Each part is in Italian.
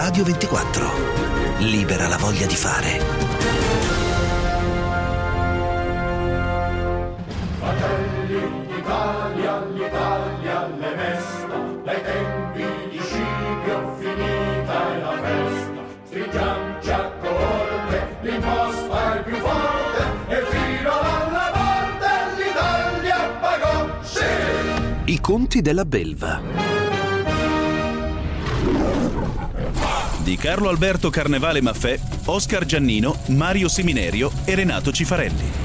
Radio 24. Libera la voglia di fare. Fratelli d'Italia, l'Italia le mesta, dai tempi di Scipio finita è la festa. Stringiamoci a corte, l'imposta è più forte e fino alla morte l'Italia pagò, sì! I conti della belva di Carlo Alberto Carnevale Maffè, Oscar Giannino, Mario Seminerio e Renato Cifarelli.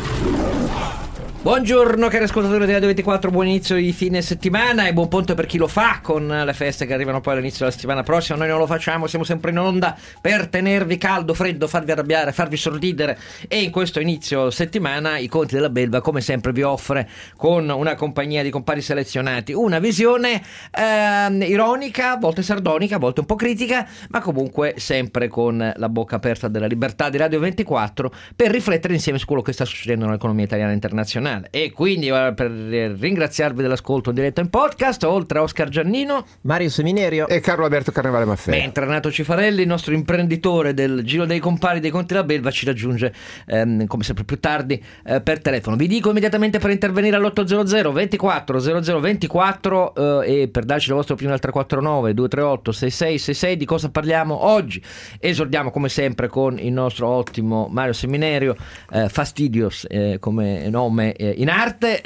Buongiorno cari ascoltatori di Radio 24, buon inizio di fine settimana e buon ponte per chi lo fa con le feste che arrivano poi all'inizio della settimana prossima. Noi non lo facciamo, siamo sempre in onda per tenervi caldo, freddo, farvi arrabbiare, farvi sorridere, e in questo inizio settimana i conti della belva come sempre vi offre, con una compagnia di compari selezionati, una visione ironica, a volte sardonica, a volte un po' critica, ma comunque sempre con la bocca aperta della libertà di Radio 24 per riflettere insieme su quello che sta succedendo nell'economia italiana e internazionale. E quindi per ringraziarvi dell'ascolto in diretta in podcast, oltre a Oscar Giannino, Mario Seminerio e Carlo Alberto Carnevale Maffè, mentre Renato Cifarelli, il nostro imprenditore del Giro dei Compari dei Conti della Belva, ci raggiunge come sempre più tardi per telefono. Vi dico immediatamente per intervenire all'800 24 00 24 e per darci la vostra opinione al 349 238 6666 di cosa parliamo oggi. Esordiamo come sempre con il nostro ottimo Mario Seminerio, Fastidios come nome in arte,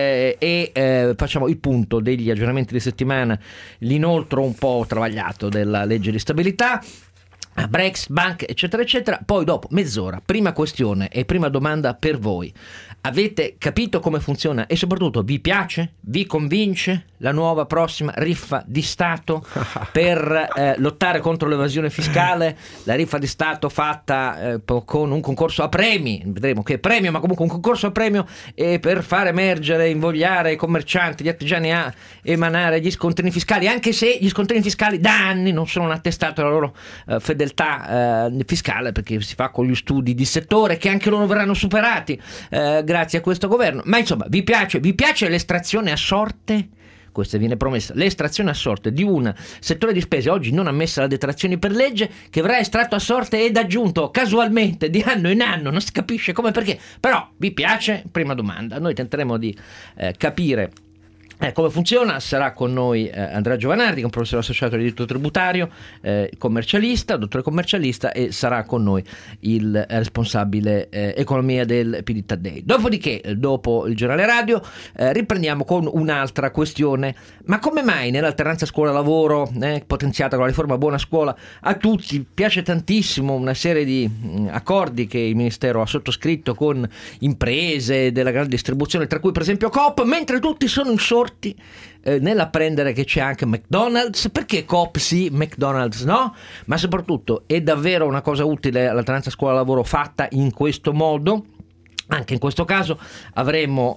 e facciamo il punto degli aggiornamenti di settimana, l'inoltro un po' travagliato della legge di stabilità, Brexit, banche eccetera eccetera. Poi dopo mezz'ora, prima questione e prima domanda per voi: avete capito come funziona e soprattutto vi piace? Vi convince la nuova prossima riffa di Stato per lottare contro l'evasione fiscale? La riffa di Stato fatta con un concorso a premi, vedremo che premio, ma comunque un concorso a premio, per far emergere, invogliare i commercianti, gli artigiani a emanare gli scontrini fiscali, anche se gli scontrini fiscali da anni non sono un attestato alla loro fedeltà fiscale, perché si fa con gli studi di settore che anche loro verranno superati grazie a questo governo. Ma insomma, vi piace l'estrazione a sorte? Questa viene promessa, l'estrazione a sorte di un settore di spese oggi non ammessa alla detrazione per legge, che verrà estratto a sorte ed aggiunto casualmente di anno in anno, non si capisce come e perché, però vi piace? Prima domanda. Noi tenteremo di capire come funziona. Sarà con noi Andrea Giovanardi, che è un professore associato di diritto tributario, commercialista, dottore commercialista, e sarà con noi il responsabile economia del PD Taddei. Dopodiché, dopo il giornale radio, riprendiamo con un'altra questione: ma come mai nell'alternanza scuola-lavoro, potenziata con la riforma Buona Scuola a tutti, piace tantissimo una serie di accordi che il Ministero ha sottoscritto con imprese della grande distribuzione, tra cui per esempio Coop, mentre tutti sono insorti nell'apprendere che c'è anche McDonald's? Perché Coop sì, McDonald's no? Ma soprattutto, è davvero una cosa utile l'alternanza scuola-lavoro fatta in questo modo? Anche in questo caso avremo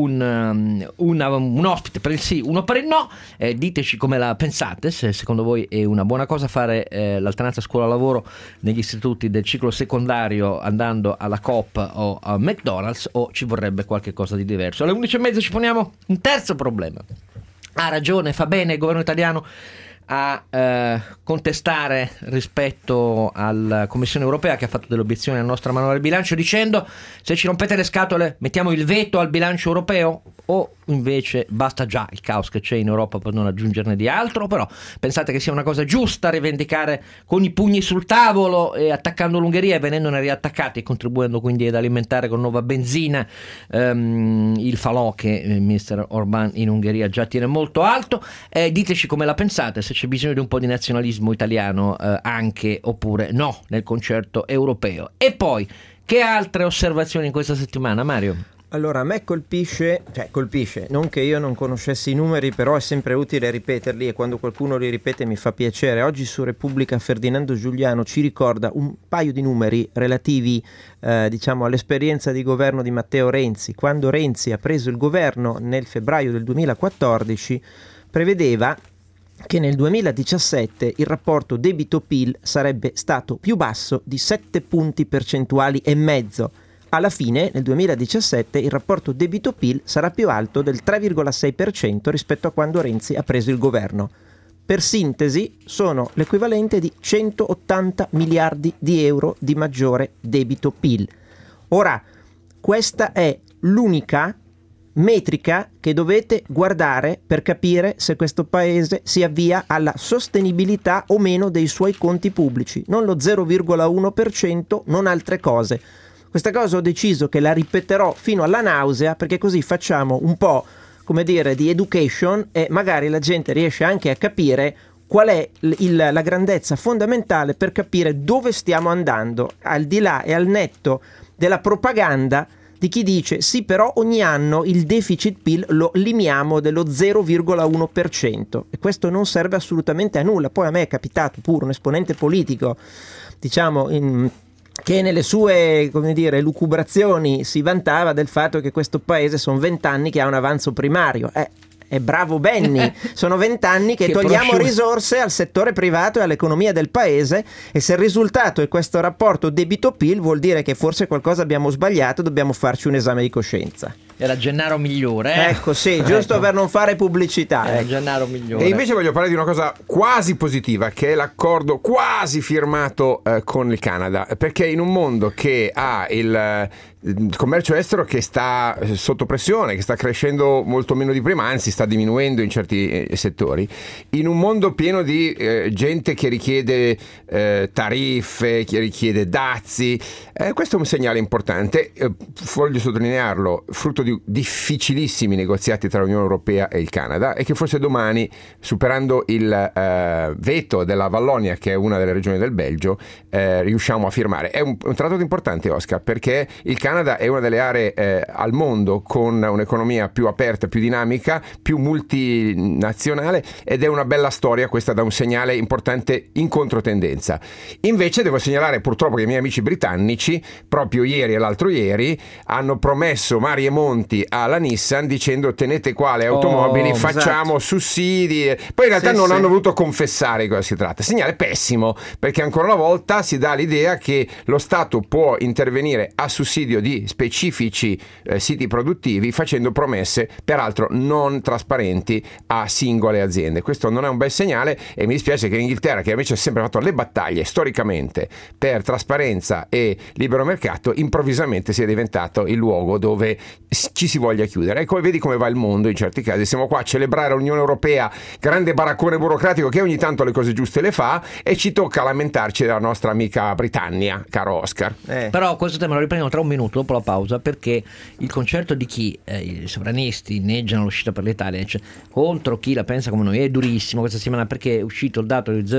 un ospite per il sì, uno per il no. Diteci come la pensate, se secondo voi è una buona cosa fare l'alternanza scuola-lavoro negli istituti del ciclo secondario andando alla Coop o a McDonald's, o ci vorrebbe qualche cosa di diverso. Alle 11:30 ci poniamo un terzo problema. Ha ragione, fa bene il governo italiano a contestare rispetto alla Commissione europea, che ha fatto delle obiezioni alla nostra manovra di bilancio, dicendo: se ci rompete le scatole mettiamo il veto al bilancio europeo, o invece basta già il caos che c'è in Europa per non aggiungerne di altro? Però pensate che sia una cosa giusta rivendicare con i pugni sul tavolo e attaccando l'Ungheria e venendone riattaccati, e contribuendo quindi ad alimentare con nuova benzina il falò che il mister Orban in Ungheria già tiene molto alto? Diteci come la pensate, se c'è bisogno di un po' di nazionalismo italiano anche, oppure no, nel concerto europeo. E poi, che altre osservazioni in questa settimana, Mario? Allora, a me colpisce, non che io non conoscessi i numeri, però è sempre utile ripeterli, e quando qualcuno li ripete mi fa piacere. Oggi su Repubblica Ferdinando Giuliano ci ricorda un paio di numeri relativi all'esperienza di governo di Matteo Renzi. Quando Renzi ha preso il governo nel febbraio del 2014, prevedeva che nel 2017 il rapporto debito-PIL sarebbe stato più basso di 7 punti percentuali e mezzo. Alla fine, nel 2017, il rapporto debito-PIL sarà più alto del 3,6% rispetto a quando Renzi ha preso il governo. per sintesi, sono l'equivalente di 180 miliardi di euro di maggiore debito-PIL. Ora, questa è l'unica metrica che dovete guardare per capire se questo paese si avvia alla sostenibilità o meno dei suoi conti pubblici, non lo 0,1%, non altre cose. Questa cosa ho deciso che la ripeterò fino alla nausea, perché così facciamo un po', come dire, di education e magari la gente riesce anche a capire qual è la grandezza fondamentale per capire dove stiamo andando, al di là e al netto della propaganda di chi dice sì, però ogni anno il deficit PIL lo limiamo dello 0,1% e questo non serve assolutamente a nulla. Poi a me è capitato pure un esponente politico, diciamo, che nelle sue, come dire, lucubrazioni si vantava del fatto che questo paese sono 20 anni che ha un avanzo primario. È bravo Benny, sono 20 anni che togliamo risorse al settore privato e all'economia del paese, e se il risultato è questo rapporto debito-PIL vuol dire che forse qualcosa abbiamo sbagliato, dobbiamo farci un esame di coscienza. Era Gennaro Migliore. Ecco, sì, giusto per non fare pubblicità. Era Gennaro Migliore. E invece voglio parlare di una cosa quasi positiva, che è l'accordo quasi firmato con il Canada, perché in un mondo che ha il commercio estero che sta sotto pressione, che sta crescendo molto meno di prima, anzi sta diminuendo in certi settori, in un mondo pieno di gente che richiede tariffe, che richiede dazi, questo è un segnale importante, voglio sottolinearlo, frutto di difficilissimi negoziati tra l'Unione Europea e il Canada, e che forse domani, superando il veto della Vallonia, che è una delle regioni del Belgio, riusciamo a firmare. È un trattato importante, Oscar, perché il Canada è una delle aree al mondo con un'economia più aperta, più dinamica, più multinazionale, ed è una bella storia questa, da un segnale importante in controtendenza. Invece devo segnalare purtroppo che i miei amici britannici proprio ieri e l'altro ieri hanno promesso mari e monti alla Nissan dicendo tenete qua le automobili, facciamo sussidi, poi in realtà non hanno voluto confessare di cosa si tratta. Segnale pessimo, perché ancora una volta si dà l'idea che lo Stato può intervenire a sussidio di specifici siti produttivi facendo promesse peraltro non trasparenti a singole aziende. Questo non è un bel segnale, e mi dispiace che l'Inghilterra, che invece ha sempre fatto le battaglie storicamente per trasparenza e libero mercato, improvvisamente sia diventato il luogo dove ci si voglia chiudere. Ecco, vedi come va il mondo in certi casi. Siamo qua a celebrare l'Unione Europea, grande baraccone burocratico che ogni tanto le cose giuste le fa, e ci tocca lamentarci della nostra amica Britannia, caro Oscar. Però questo tema lo riprendiamo tra un minuto dopo la pausa, perché il concerto di chi i sovranisti inneggiano l'uscita per l'Italia contro chi la pensa come noi è durissimo questa settimana, perché è uscito il dato del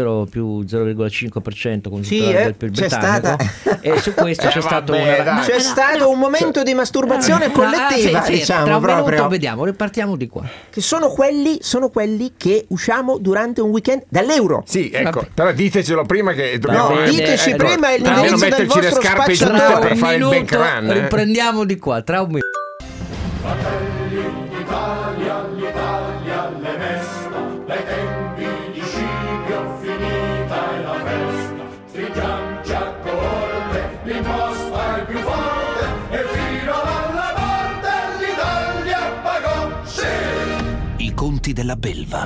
0,5% con del PIL britannico, e su questo c'è stato un momento di masturbazione collettiva, diciamo, tra un proprio. minuto vediamo, ripartiamo di qua. Che sono quelli che usciamo durante un weekend dall'euro. Sì, ecco, però ditecelo prima che dobbiamo... No, diteci prima l'indirizzo del metterci le vostro scarpe giuste spacciatore. per fare il bank run. Riprendiamo di qua, tra un minuto. Fratelli d'Italia, l'Italia le mesta, dai tempi di Scipio finita è la festa, stringiamoci a corte, l'imposta è più forte, e fino alla morte l'Italia pagò, sì! I conti della belva.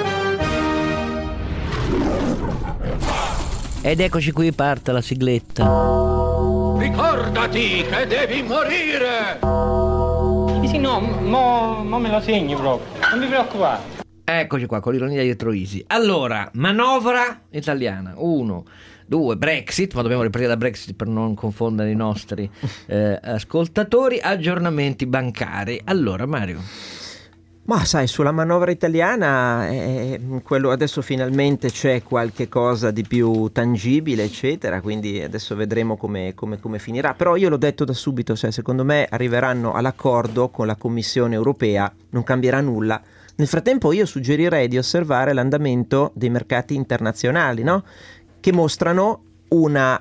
Ed eccoci qui, parte la sigletta. Ricordati che devi morire! Sì, no, mo me lo segni proprio, non mi preoccupare. Eccoci qua con l'ironia dietro Easy. Allora, manovra italiana, 1, 2, Brexit, ma dobbiamo ripartire da Brexit per non confondere i nostri ascoltatori, aggiornamenti bancari. Allora, Mario. Ma sai, sulla manovra italiana quello adesso finalmente c'è qualche cosa di più tangibile, eccetera, quindi adesso vedremo come finirà. Però io l'ho detto da subito, cioè, secondo me arriveranno all'accordo con la Commissione europea, non cambierà nulla. Nel frattempo io suggerirei di osservare l'andamento dei mercati internazionali, no? Che mostrano un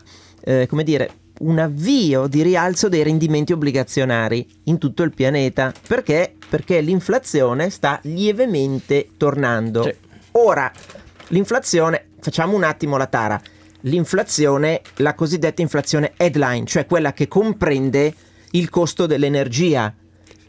avvio di rialzo dei rendimenti obbligazionari in tutto il pianeta. Perché? Perché l'inflazione sta lievemente tornando. Sì. Ora, l'inflazione, facciamo un attimo la tara. L'inflazione, la cosiddetta inflazione headline, cioè quella che comprende il costo dell'energia,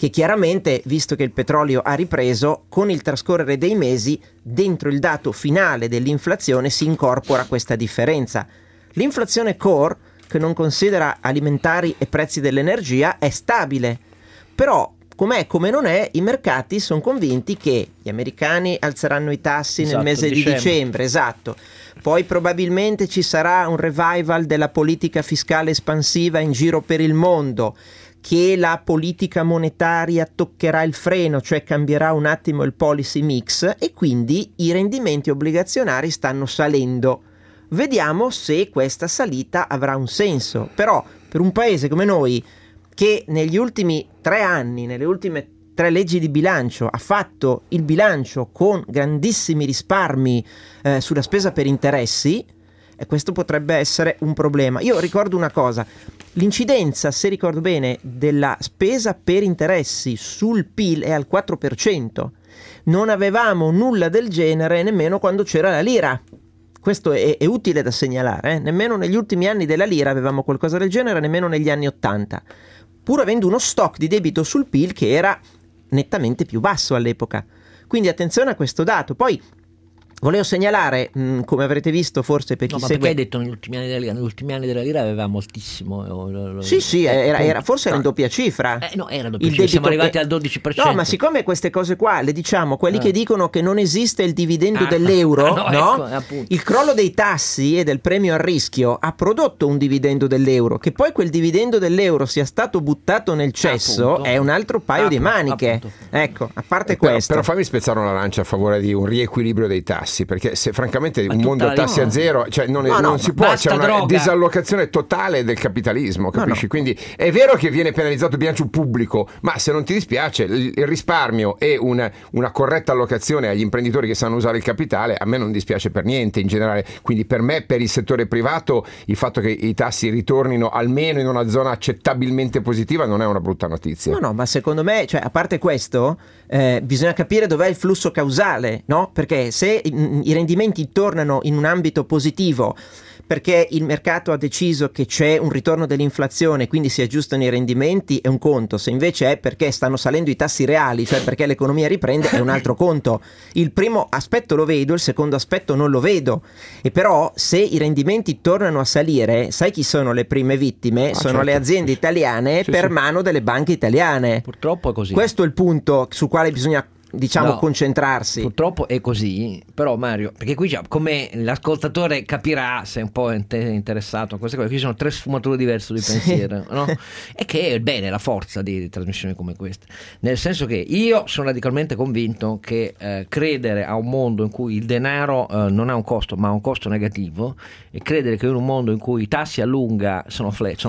che chiaramente, visto che il petrolio ha ripreso, con il trascorrere dei mesi, dentro il dato finale dell'inflazione si incorpora questa differenza. L'inflazione core, che non considera alimentari e prezzi dell'energia, è stabile, però com'è come non è, i mercati sono convinti che gli americani alzeranno i tassi nel mese di dicembre, esatto. Poi probabilmente ci sarà un revival della politica fiscale espansiva in giro per il mondo, che la politica monetaria toccherà il freno, cioè cambierà un attimo il policy mix, e quindi i rendimenti obbligazionari stanno salendo. Vediamo se questa salita avrà un senso. Però per un paese come noi, che negli ultimi 3 anni, nelle ultime 3 leggi di bilancio, ha fatto il bilancio con grandissimi risparmi sulla spesa per interessi, e questo potrebbe essere un problema. Io ricordo una cosa: l'incidenza, se ricordo bene, della spesa per interessi sul PIL è al 4%. Non avevamo nulla del genere nemmeno quando c'era la lira. Questo è utile da segnalare, nemmeno negli ultimi anni della lira avevamo qualcosa del genere, nemmeno negli anni 80, pur avendo uno stock di debito sul PIL che era nettamente più basso all'epoca. Quindi attenzione a questo dato. Poi volevo segnalare, come avrete visto forse per chi ma segue... perché hai detto negli ultimi anni della lira? Negli ultimi anni della lira aveva moltissimo. Sì, forse era in doppia cifra. No, era doppia cifra, siamo arrivati al 12%. No, ma siccome queste cose qua le diciamo, quelli che dicono che non esiste il dividendo dell'euro, no? Ecco, il crollo dei tassi e del premio al rischio ha prodotto un dividendo dell'euro. Che poi quel dividendo dell'euro sia stato buttato nel cesso è un altro paio di maniche. Ecco, a parte questo. Però fammi spezzare una lancia a favore di un riequilibrio dei tassi, perché se francamente un mondo a tassi a zero, cioè non si può, c'è una disallocazione totale del capitalismo, capisci? Quindi è vero che viene penalizzato il bilancio pubblico, ma se non ti dispiace il risparmio e una corretta allocazione agli imprenditori che sanno usare il capitale, a me non dispiace per niente in generale. Quindi per me, per il settore privato, il fatto che i tassi ritornino almeno in una zona accettabilmente positiva non è una brutta notizia. No, ma secondo me, cioè, a parte questo, bisogna capire dov'è il flusso causale, no? Perché se i rendimenti tornano in un ambito positivo perché il mercato ha deciso che c'è un ritorno dell'inflazione, quindi si aggiustano i rendimenti, è un conto. Se invece è perché stanno salendo i tassi reali, cioè perché l'economia riprende, è un altro conto. Il primo aspetto lo vedo, il secondo aspetto non lo vedo. E però se i rendimenti tornano a salire, sai chi sono le prime vittime? Sono le aziende italiane per mano delle banche italiane. Purtroppo è così. Questo è il punto su quale bisogna concentrarsi. Purtroppo è così, però Mario, perché qui come l'ascoltatore capirà, se è un po' interessato a queste cose, qui sono 3 sfumature diverse di pensiero, no? E che è bene la forza di trasmissioni come queste, nel senso che io sono radicalmente convinto che credere a un mondo in cui il denaro non ha un costo ma ha un costo negativo, e credere che in un mondo in cui i tassi a lunga sono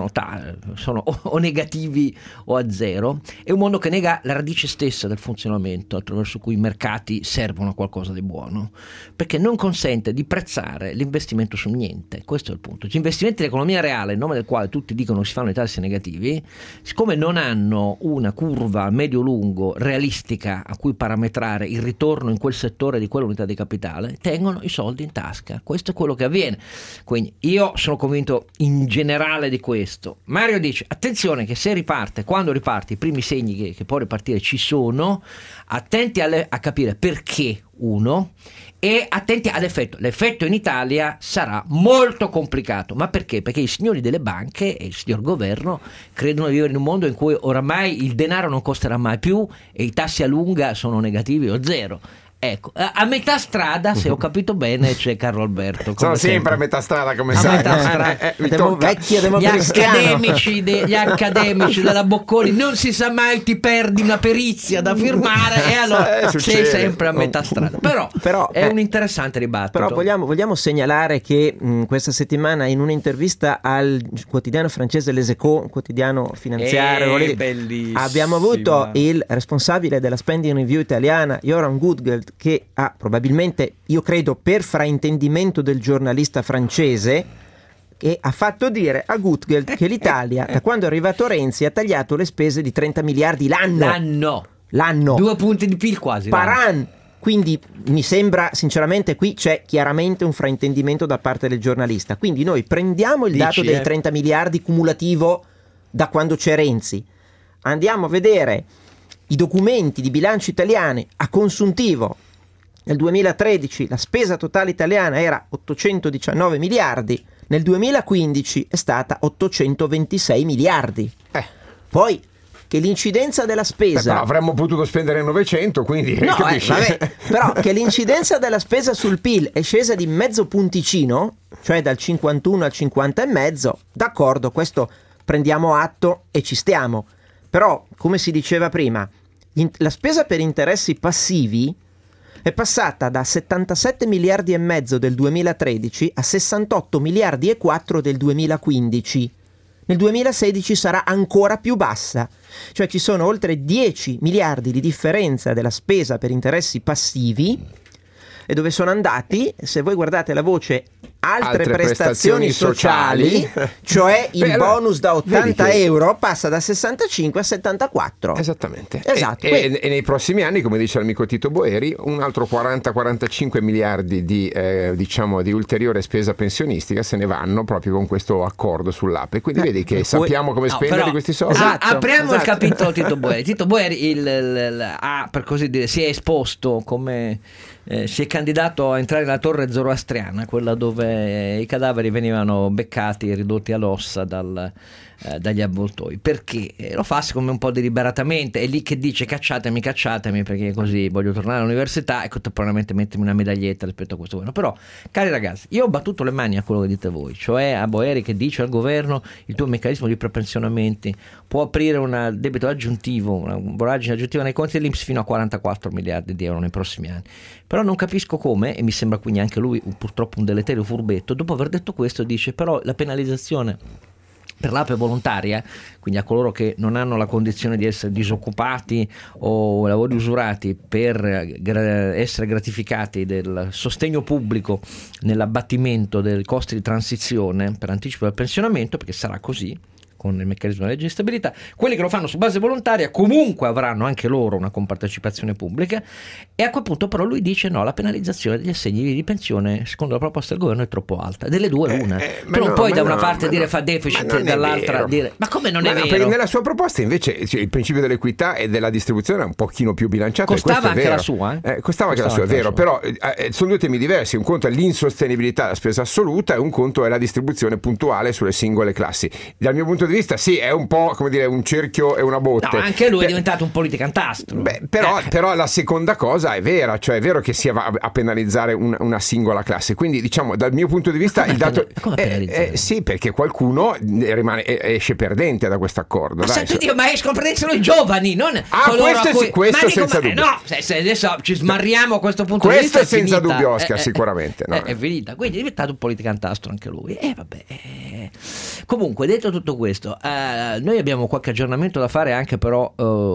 o negativi o a zero, è un mondo che nega la radice stessa del funzionamento attraverso cui i mercati servono a qualcosa di buono, perché non consente di prezzare l'investimento su niente. Questo è il punto. Gli investimenti dell'economia reale, in nome del quale tutti dicono che si fanno i tassi negativi, siccome non hanno una curva medio-lungo realistica a cui parametrare il ritorno in quel settore di quell'unità di capitale, tengono i soldi in tasca. Questo è quello che avviene. Quindi io sono convinto in generale di questo. Mario dice attenzione che se riparte, quando riparte, i primi segni che può ripartire ci sono, attenti a capire perché, uno, e attenti all'effetto. L'effetto in Italia sarà molto complicato. Ma perché? Perché i signori delle banche e il signor governo credono di vivere in un mondo in cui oramai il denaro non costerà mai più e i tassi a lunga sono negativi o zero. Ecco, a metà strada, se ho capito bene, c'è Carlo Alberto. Sono sempre a metà strada, come sai. Metà strada. Vecchio Gli accademici della Bocconi, non si sa mai, ti perdi una perizia da firmare e allora sei sempre a metà strada. Però è un interessante dibattito. Però vogliamo segnalare che questa settimana in un'intervista al quotidiano francese Les Echos, un quotidiano finanziario, abbiamo avuto il responsabile della spending review italiana, Joran Gutgeld, che ha probabilmente, io credo, per fraintendimento del giornalista francese, che ha fatto dire a Gutgeld che l'Italia, da quando è arrivato Renzi, ha tagliato le spese di 30 miliardi l'anno. 2 punti di PIL quasi. Paran! Quindi mi sembra, sinceramente, qui c'è chiaramente un fraintendimento da parte del giornalista. Quindi noi prendiamo il dato dei 30 miliardi cumulativo da quando c'è Renzi, andiamo a vedere i documenti di bilancio italiani a consuntivo, nel 2013 la spesa totale italiana era 819 miliardi, nel 2015 è stata 826 miliardi. Poi che l'incidenza della spesa... però avremmo potuto spendere 900, quindi no, capisci? Però che l'incidenza della spesa sul PIL è scesa di mezzo punticino, cioè dal 51 al 50,5, d'accordo, questo prendiamo atto e ci stiamo. Però, come si diceva prima, la spesa per interessi passivi è passata da 77 miliardi e mezzo del 2013 a 68 miliardi e 4 del 2015. Nel 2016 sarà ancora più bassa, cioè ci sono oltre 10 miliardi di differenza della spesa per interessi passivi. E dove sono andati? Se voi guardate la voce altre prestazioni sociali, cioè il bonus da 80 euro passa da 65 a 74. Esattamente. Esatto. E nei prossimi anni, come dice l'amico Tito Boeri, un altro 40-45 miliardi di ulteriore spesa pensionistica se ne vanno proprio con questo accordo sull'APE. Quindi vedi che sappiamo come spendere questi soldi. Apriamo il capitolo Tito Boeri. Tito Boeri per così dire, si è esposto come... si è candidato a entrare nella torre zoroastriana, quella dove i cadaveri venivano beccati e ridotti all'ossa dagli avvoltoi. Perché lo fa secondo me un po' deliberatamente, è lì che dice cacciatemi perché così voglio tornare all'università e contemporaneamente mettermi una medaglietta rispetto a questo governo. Però cari ragazzi, io ho battuto le mani a quello che dite voi, cioè a Boeri che dice al governo il tuo meccanismo di prepensionamenti può aprire un debito aggiuntivo, una voragine aggiuntiva nei conti dell'INPS fino a 44 miliardi di euro nei prossimi anni. Però non capisco come, e mi sembra quindi anche lui purtroppo un deleterio furbetto, dopo aver detto questo dice però la penalizzazione per l'APE volontaria, quindi a coloro che non hanno la condizione di essere disoccupati o lavori usurati per essere gratificati del sostegno pubblico nell'abbattimento dei costi di transizione per anticipo del pensionamento, perché sarà così con il meccanismo della legge di stabilità, quelli che lo fanno su base volontaria comunque avranno anche loro una compartecipazione pubblica. E a quel punto però lui dice no, la penalizzazione degli assegni di pensione secondo la proposta del governo è troppo alta. Delle due l'una, tu non puoi da una parte dire fa deficit e dall'altra dire ma come non è vero? Perché nella sua proposta invece il principio dell'equità e della distribuzione è un pochino più bilanciato. Costava anche vero. la sua costava anche la sua, è vero, però sono due temi diversi. Un conto è l'insostenibilità della spesa assoluta e un conto è la distribuzione puntuale sulle singole classi. Dal mio punto di vista sì, è un po' come dire un cerchio e una botte. No, anche lui è diventato un politicantastro. Però la seconda cosa è vera, cioè è vero che si va a penalizzare una singola classe. Quindi diciamo dal mio punto di vista il dato sì, perché qualcuno esce perdente da questo accordo. Ma escono perdenti sono i giovani, non questo senza dubbio. No, se adesso ci smarriamo a questo punto di vista questo è senza dubbio, Oscar, sicuramente. No. È finita, quindi è diventato un politicantastro anche lui. Comunque, detto tutto questo, noi abbiamo qualche aggiornamento da fare anche però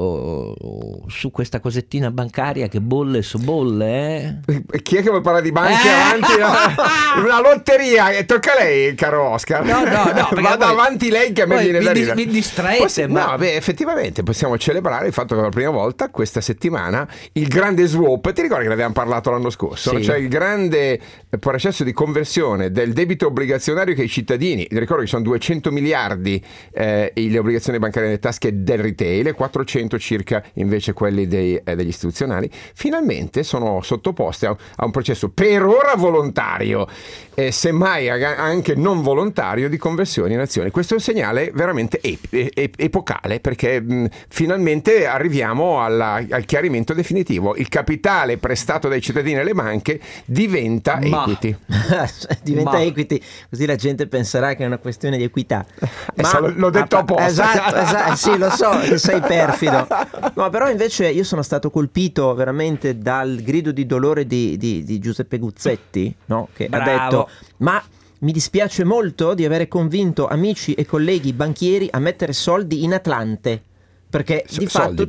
su questa cosettina bancaria che bolle su bolle. Chi è che vuole parlare di banche avanti? Una lotteria, tocca a lei, caro Oscar. No, vada avanti lei che a me viene da ridere. Mi distraete. Effettivamente possiamo celebrare il fatto che per la prima volta questa settimana il grande swap, ti ricordi che ne abbiamo parlato l'anno scorso? Sì. Cioè il grande processo di conversione del debito obbligazionario che i cittadini, ti ricordo che sono 200 miliardi le obbligazioni bancarie nelle tasche del retail e 400 circa invece quelli degli istituzionali, finalmente sono sottoposti a un processo per ora volontario e semmai anche non volontario di conversione in azioni. Questo è un segnale veramente epocale perché finalmente arriviamo al chiarimento definitivo. Il capitale prestato dai cittadini alle banche diventa equity. Equity, così la gente penserà che è una questione di equità. L'ho detto apposta. Esatto, sì, lo so che sei perfido. No, però invece io sono stato colpito veramente dal grido di dolore di Giuseppe Guzzetti, no? Che Bravo. ha detto ma mi dispiace molto di avere convinto amici e colleghi banchieri a mettere soldi in Atlante perché di fatto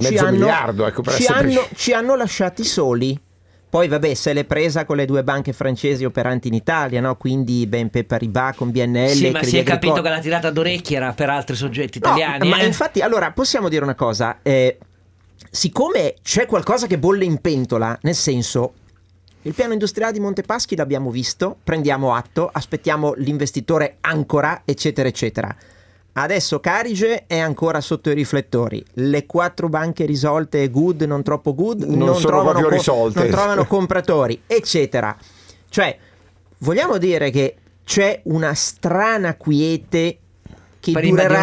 ci hanno lasciati soli. Poi vabbè, se l'è presa con le due banche francesi operanti in Italia, no? Quindi BNP Paribas con BNL. Sì, ma si è capito che la tirata d'orecchie era per altri soggetti italiani. Ma infatti, allora, possiamo dire una cosa. Siccome c'è qualcosa che bolle in pentola, nel senso, il piano industriale di Montepaschi l'abbiamo visto, prendiamo atto, aspettiamo l'investitore ancora, eccetera, eccetera. Adesso Carige è ancora sotto i riflettori. Le 4 banche risolte good, non troppo good, non sono proprio risolte. Non trovano compratori, eccetera. Cioè, vogliamo dire che c'è una strana quiete che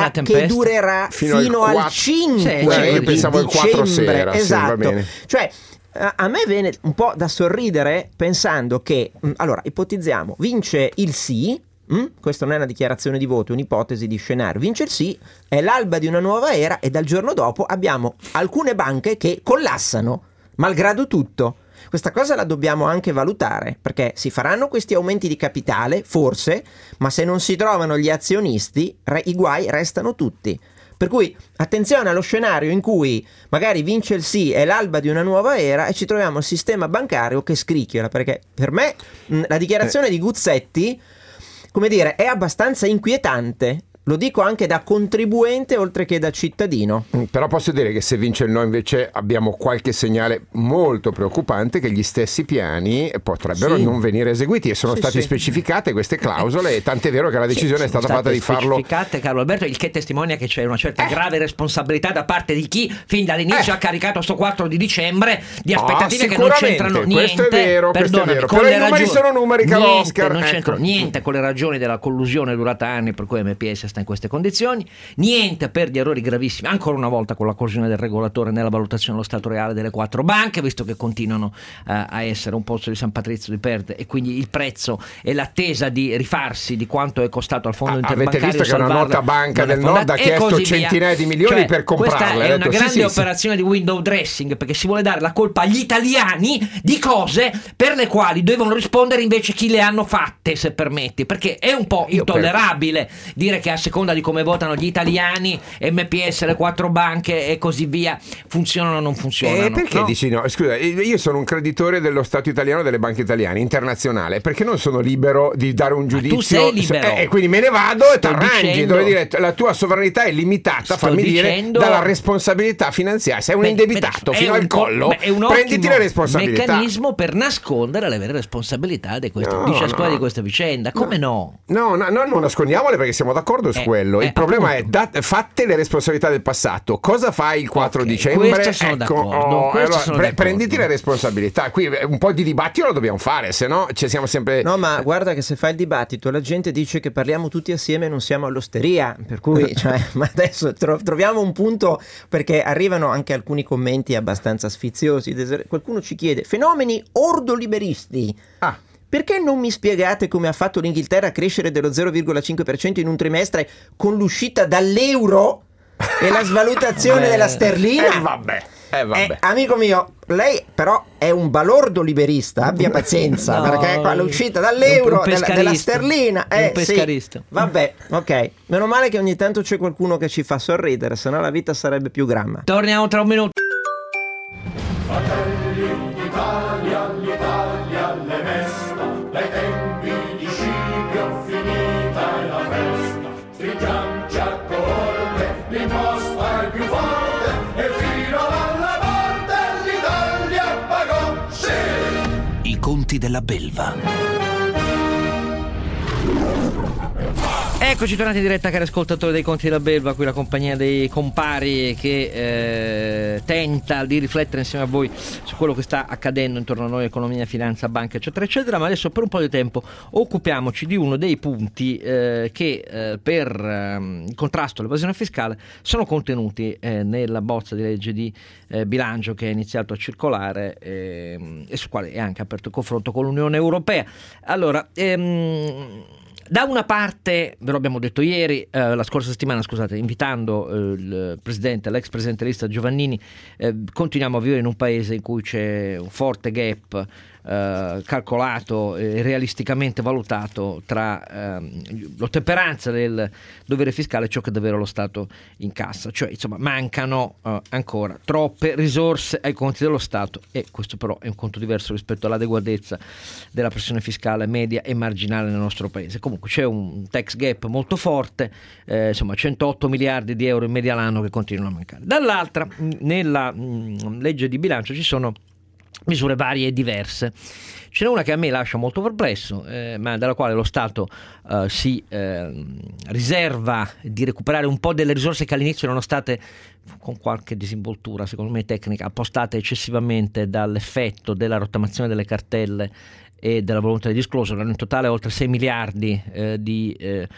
durerà fino al 5 io pensavo il 4 sera. Esatto. Sì, va bene. Cioè, a me viene un po' da sorridere pensando che, allora, ipotizziamo, vince il sì. Questa non è una dichiarazione di voto, è un'ipotesi di scenario. Vince il sì, è l'alba di una nuova era e dal giorno dopo abbiamo alcune banche che collassano, malgrado tutto. Questa cosa la dobbiamo anche valutare, perché si faranno questi aumenti di capitale, forse, ma se non si trovano gli azionisti, i guai restano tutti. Per cui attenzione allo scenario in cui magari vince il sì, è l'alba di una nuova era e ci troviamo il sistema bancario che scricchiola, perché per me la dichiarazione di Guzzetti, come dire, è abbastanza inquietante. Lo dico anche da contribuente oltre che da cittadino. Però posso dire che se vince il no invece abbiamo qualche segnale molto preoccupante che gli stessi piani potrebbero non venire eseguiti e sono state specificate queste clausole, tant'è vero che la decisione è stata fatta di farlo. Specificate, Carlo Alberto, il che testimonia che c'è una certa grave responsabilità da parte di chi fin dall'inizio ha caricato sto 4 di dicembre di aspettative che non c'entrano niente. Questo è vero, questo è vero. Però i numeri sono numeri, caro Oscar. Non c'entrano niente con le ragioni della collusione durata anni per cui MPS sta in queste condizioni, niente per gli errori gravissimi, ancora una volta con la corruzione del regolatore nella valutazione dello stato reale delle 4 banche, visto che continuano a essere un pozzo di San Patrizio di perde e quindi il prezzo e l'attesa di rifarsi di quanto è costato al fondo interbancario. Avete visto che una nota banca del Nord ha chiesto centinaia di milioni per comprarle. Questa è una grande operazione di window dressing, perché si vuole dare la colpa agli italiani di cose per le quali devono rispondere invece chi le hanno fatte, se permetti, perché è un po' intollerabile dire che a seconda di come votano gli italiani, MPS, le 4 banche e così via, funzionano o non funzionano. Perché dici no? Scusa, io sono un creditore dello Stato italiano, delle banche italiane, internazionale, perché non sono libero di dare un giudizio? Tu sei libero. E quindi me ne vado e t'arrangi. Dove dire la tua sovranità è limitata, fammi dire, dalla responsabilità finanziaria. Sei un indebitato fino al collo, prenditi le responsabilità. È un meccanismo per nascondere le vere responsabilità di ciascuna di queste vicende. Come no? No, non nascondiamole perché siamo d'accordo su quello. Il problema è fatte le responsabilità del passato. Cosa fai il 4 dicembre? Questo sono d'accordo. Prenditi le responsabilità. Qui un po' di dibattito lo dobbiamo fare, se no ci siamo sempre. No, ma guarda che se fai il dibattito la gente dice che parliamo tutti assieme e non siamo all'osteria. Per cui, ma adesso troviamo un punto, perché arrivano anche alcuni commenti abbastanza sfiziosi. Qualcuno ci chiede: fenomeni ordoliberisti. Perché non mi spiegate come ha fatto l'Inghilterra a crescere dello 0,5% in un trimestre con l'uscita dall'euro e la svalutazione della sterlina? Vabbè. Amico mio, lei però è un balordo liberista, abbia pazienza, perché qua l'uscita dall'euro, della sterlina un pescarista. Sì. Vabbè, ok. Meno male che ogni tanto c'è qualcuno che ci fa sorridere, sennò la vita sarebbe più gramma. Torniamo tra un minuto. Fratelli d'Italia, l'Italia le mesta, dai tempi di Scipio finita è la festa. Stringiamoci a corte, l'imposta è più forte e fino alla morte l'Italia pagò, sì! I conti della belva. Eccoci tornati in diretta, cari ascoltatori dei Conti della Belva, qui la compagnia dei compari che tenta di riflettere insieme a voi su quello che sta accadendo intorno a noi, economia, finanza, banca, eccetera, eccetera. Ma adesso per un po' di tempo occupiamoci di uno dei punti che per il contrasto all'evasione fiscale sono contenuti nella bozza di legge di bilancio che è iniziato a circolare e sul quale è anche aperto il confronto con l'Unione Europea. Allora, da una parte, ve lo abbiamo detto ieri, la scorsa settimana, scusate, invitando l'ex presidente lista Giovannini, continuiamo a vivere in un paese in cui c'è un forte gap calcolato e realisticamente valutato tra l'ottemperanza del dovere fiscale e ciò che davvero lo Stato incassa, cioè insomma mancano ancora troppe risorse ai conti dello Stato, e questo però è un conto diverso rispetto all'adeguatezza della pressione fiscale media e marginale nel nostro paese. Comunque c'è un tax gap molto forte, insomma 108 miliardi di euro in media l'anno che continuano a mancare. Dall'altra, nella legge di bilancio ci sono misure varie e diverse. Ce n'è una che a me lascia molto perplesso, ma dalla quale lo Stato si riserva di recuperare un po' delle risorse che all'inizio erano state, con qualche disinvoltura secondo me tecnica, appostate eccessivamente dall'effetto della rottamazione delle cartelle e della volontà di disclosure. In totale oltre 6 miliardi di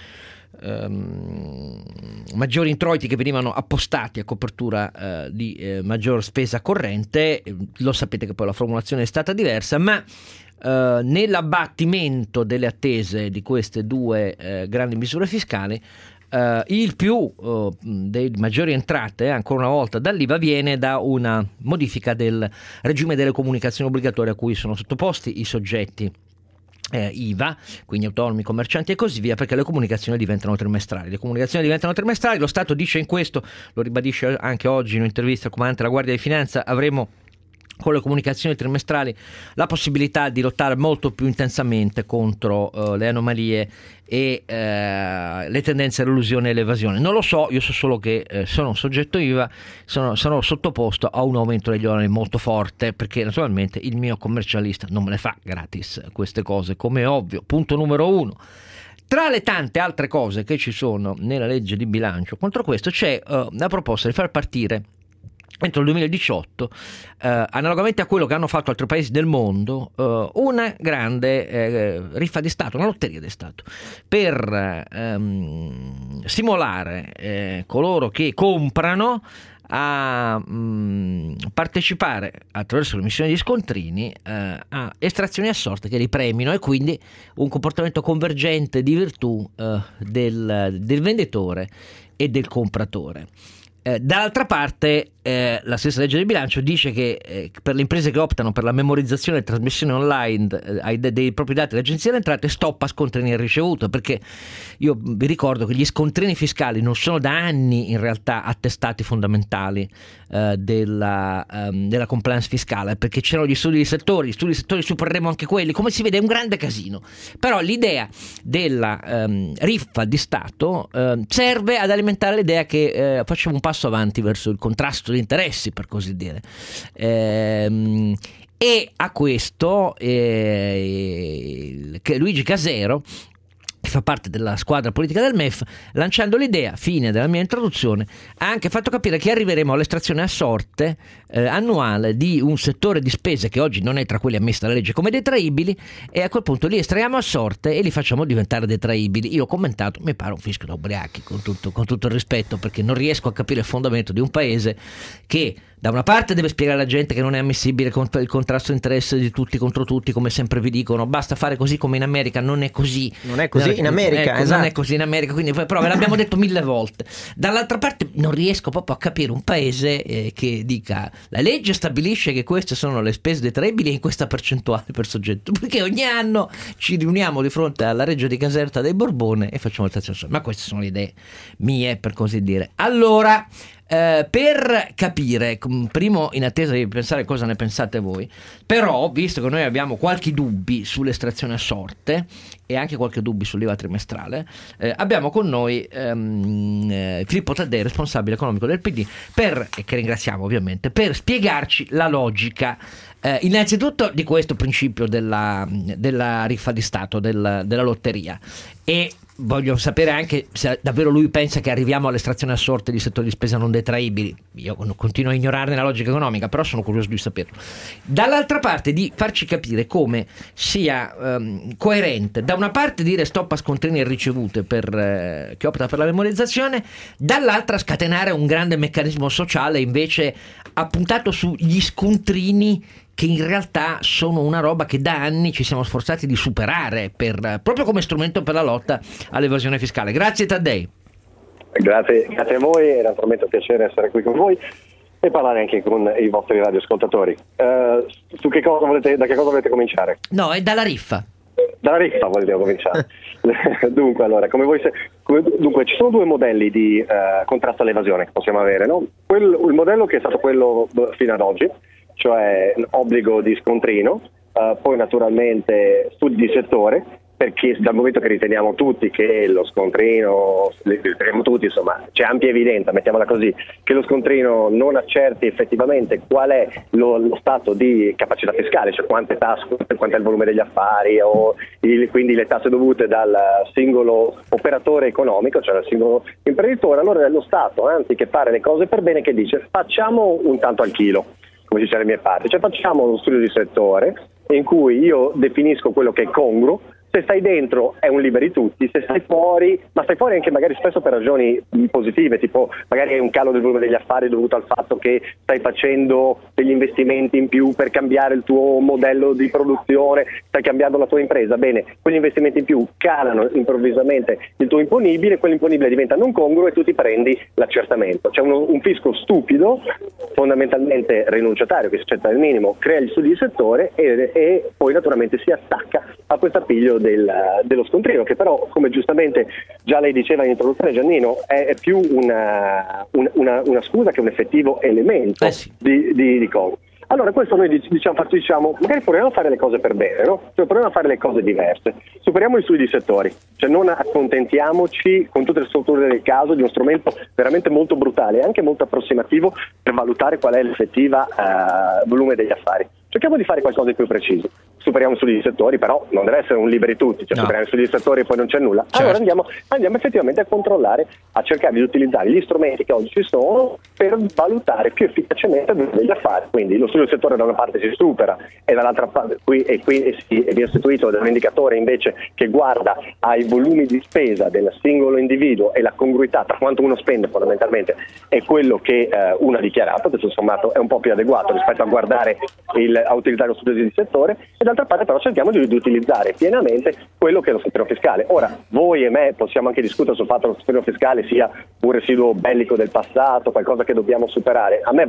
maggiori introiti che venivano appostati a copertura di maggior spesa corrente. Lo sapete che poi la formulazione è stata diversa, ma nell'abbattimento delle attese di queste due grandi misure fiscali, il più delle maggiori entrate, ancora una volta dall'IVA, viene da una modifica del regime delle comunicazioni obbligatorie a cui sono sottoposti i soggetti IVA, quindi autonomi, commercianti e così via, perché le comunicazioni diventano trimestrali. Lo Stato dice in questo, lo ribadisce anche oggi in un'intervista al comandante della Guardia di Finanza: avremo con le comunicazioni trimestrali la possibilità di lottare molto più intensamente contro le anomalie e le tendenze all'elusione e all'evasione. Non lo so, io so solo che sono un soggetto IVA, sono sottoposto a un aumento degli oneri molto forte, perché naturalmente il mio commercialista non me le fa gratis queste cose, come è ovvio. Punto numero 1. Tra le tante altre cose che ci sono nella legge di bilancio contro questo c'è la proposta di far partire entro il 2018, analogamente a quello che hanno fatto altri paesi del mondo, una grande riffa di Stato, una lotteria di Stato, per stimolare coloro che comprano a partecipare attraverso l'emissione di scontrini a estrazioni a sorte che li premino, e quindi un comportamento convergente di virtù del venditore e del compratore. Dall'altra parte la stessa legge di bilancio dice che per le imprese che optano per la memorizzazione e trasmissione online dei propri dati all'Agenzia delle Entrate stoppa scontrini al ricevuto, perché io vi ricordo che gli scontrini fiscali non sono da anni in realtà attestati fondamentali della compliance fiscale, perché c'erano gli studi di settore supereremo anche quelli, come si vede è un grande casino. Però l'idea della riffa di Stato serve ad alimentare l'idea che facciamo un passo avanti verso il contrasto di interessi, per così dire, e a questo che Luigi Casero, che fa parte della squadra politica del MEF, lanciando l'idea, fine della mia introduzione, ha anche fatto capire che arriveremo all'estrazione a sorte annuale di un settore di spese che oggi non è tra quelli ammessi dalla legge come detraibili, e a quel punto li estraiamo a sorte e li facciamo diventare detraibili. Io ho commentato, mi pare un fischio da ubriachi, con tutto il rispetto, perché non riesco a capire il fondamento di un paese che da una parte deve spiegare alla gente che non è ammissibile il contrasto di interesse di tutti contro tutti, come sempre vi dicono, basta fare così come in America. Non è così in America, esatto. Non è così in America, quindi però ve l'abbiamo detto 1000 volte. Dall'altra parte non riesco proprio a capire un paese che dica: la legge stabilisce che queste sono le spese detraibili in questa percentuale per soggetto, perché ogni anno ci riuniamo di fronte alla Reggia di Caserta dei Borbone e facciamo il tasso. Ma queste sono le idee mie, per così dire. Allora, per capire, primo, in attesa di pensare cosa ne pensate voi, però visto che noi abbiamo qualche dubbi sull'estrazione a sorte e anche qualche dubbio sull'IVA trimestrale, abbiamo con noi Filippo Taddei, responsabile economico del PD, e che ringraziamo ovviamente, per spiegarci la logica innanzitutto di questo principio della riffa di Stato, della lotteria, e voglio sapere anche se davvero lui pensa che arriviamo all'estrazione a sorte di settori di spesa non detraibili. Io continuo a ignorarne la logica economica, però sono curioso di saperlo. Dall'altra parte di farci capire come sia coerente da una parte dire stop a scontrini e ricevute per chi opta per la memorizzazione, dall'altra scatenare un grande meccanismo sociale invece appuntato sugli scontrini, che in realtà sono una roba che da anni ci siamo sforzati di superare proprio come strumento per la lotta all'evasione fiscale. Grazie Taddei. Grazie a voi, è naturalmente un piacere essere qui con voi e parlare anche con i vostri radioascoltatori. Da che cosa volete cominciare? No, è dalla riffa. Dalla riffa volete cominciare. Dunque, allora, dunque, ci sono due modelli di contrasto all'evasione che possiamo avere, no? Il modello che è stato quello fino ad oggi, cioè obbligo di scontrino, poi naturalmente studi di settore perché dal momento che riteniamo tutti che lo scontrino, riteniamo tutti, insomma, c'è ampia evidenza, mettiamola così, che lo scontrino non accerti effettivamente qual è lo stato di capacità fiscale, cioè quanto è il volume degli affari o quindi le tasse dovute dal singolo operatore economico, cioè dal singolo imprenditore. Allora è lo Stato, anziché fare le cose per bene, che dice facciamo un tanto al chilo, come dice le mie parti, cioè facciamo uno studio di settore in cui io definisco quello che è congruo. Se stai dentro è un liberi tutti, se stai fuori, ma stai fuori anche magari spesso per ragioni positive, tipo magari hai un calo del volume degli affari dovuto al fatto che stai facendo degli investimenti in più per cambiare il tuo modello di produzione, stai cambiando la tua impresa, bene, quegli investimenti in più calano improvvisamente il tuo imponibile, quell'imponibile diventa non congruo e tu ti prendi l'accertamento. C'è un fisco stupido, fondamentalmente rinunciatario, che si accetta il minimo, crea gli studi di settore e poi naturalmente si attacca a questo appiglio dello scontrino, che però, come giustamente già lei diceva in introduzione, Giannino, è più una scusa che un effettivo elemento di congruo. Allora questo noi diciamo, magari proviamo a fare le cose per bene, no? Cioè, proviamo a fare le cose diverse, superiamo gli studi di settore, cioè non accontentiamoci con tutte le strutture del caso di uno strumento veramente molto brutale e anche molto approssimativo per valutare qual è l'effettiva volume degli affari. Cerchiamo di fare qualcosa di più preciso. Superiamo gli studi di settori, però non deve essere un liberi tutti, cioè superiamo gli studi di settori e poi non c'è nulla. Certo. Allora andiamo effettivamente a controllare, a cercare di utilizzare gli strumenti che oggi ci sono per valutare più efficacemente gli affari. Quindi lo studio di settore da una parte si supera e dall'altra parte viene istituito da un indicatore invece che guarda ai volumi di spesa del singolo individuo e la congruità tra quanto uno spende fondamentalmente e quello che uno ha dichiarato, tutto sommato è un po' più adeguato rispetto a guardare a utilizzare lo studio di settore, e d'altra parte però cerchiamo di utilizzare pienamente quello che è lo scontrino fiscale. Ora, voi e me possiamo anche discutere sul fatto che lo scontrino fiscale sia un residuo bellico del passato, qualcosa che dobbiamo superare. A me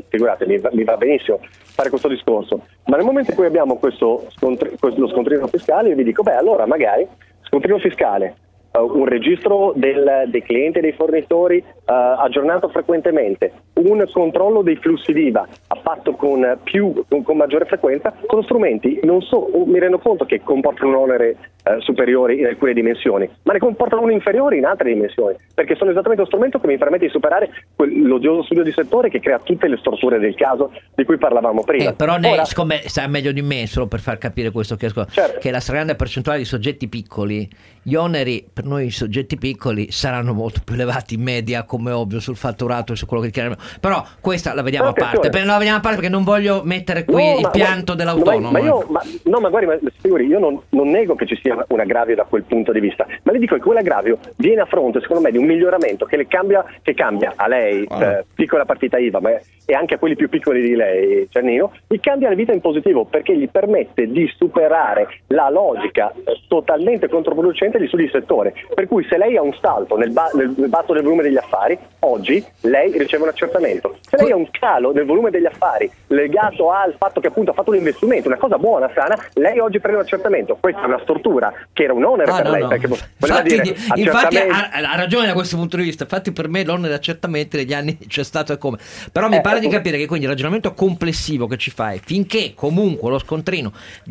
mi va benissimo fare questo discorso, ma nel momento in cui abbiamo lo scontrino fiscale, io vi dico, allora magari scontrino fiscale, un registro dei clienti e dei fornitori aggiornato frequentemente, un controllo dei flussi d'IVA fatto con maggiore frequenza, sono strumenti, mi rendo conto che comportano un onere superiore in alcune dimensioni, ma ne comportano uno inferiore in altre dimensioni, perché sono esattamente lo strumento che mi permette di superare l'odioso studio di settore che crea tutte le storture del caso di cui parlavamo prima. Però siccome sa meglio di me, solo per far capire questo, certo, che la stragrande percentuale di soggetti piccoli, gli oneri per noi soggetti piccoli saranno molto più elevati in media, come ovvio, sul fatturato e su quello che dichiariamo, però questa la vediamo a parte, perché non voglio mettere qui il pianto dell'autonomo. Ma guardi, figuri, io non nego che ci sia un aggravio da quel punto di vista, ma le dico che quell'aggravio viene a fronte, secondo me, di un miglioramento che cambia a lei, piccola partita IVA, e anche a quelli più piccoli di lei, Giannino, gli cambia la vita in positivo, perché gli permette di superare la logica totalmente controproducente di studi di settore, per cui se lei ha un salto nel basso del volume degli affari, oggi lei riceve un accertamento. Se lei ha un calo nel volume degli affari legato al fatto che appunto ha fatto un investimento, una cosa buona, sana, lei oggi prende un accertamento. Questa è una stortura che era un onere per lei, perché infatti ha ragione da questo punto di vista. Infatti per me l'onere accertamenti negli anni c'è stato e come, però mi pare di capire che quindi il ragionamento complessivo che ci fai, finché comunque lo scontrino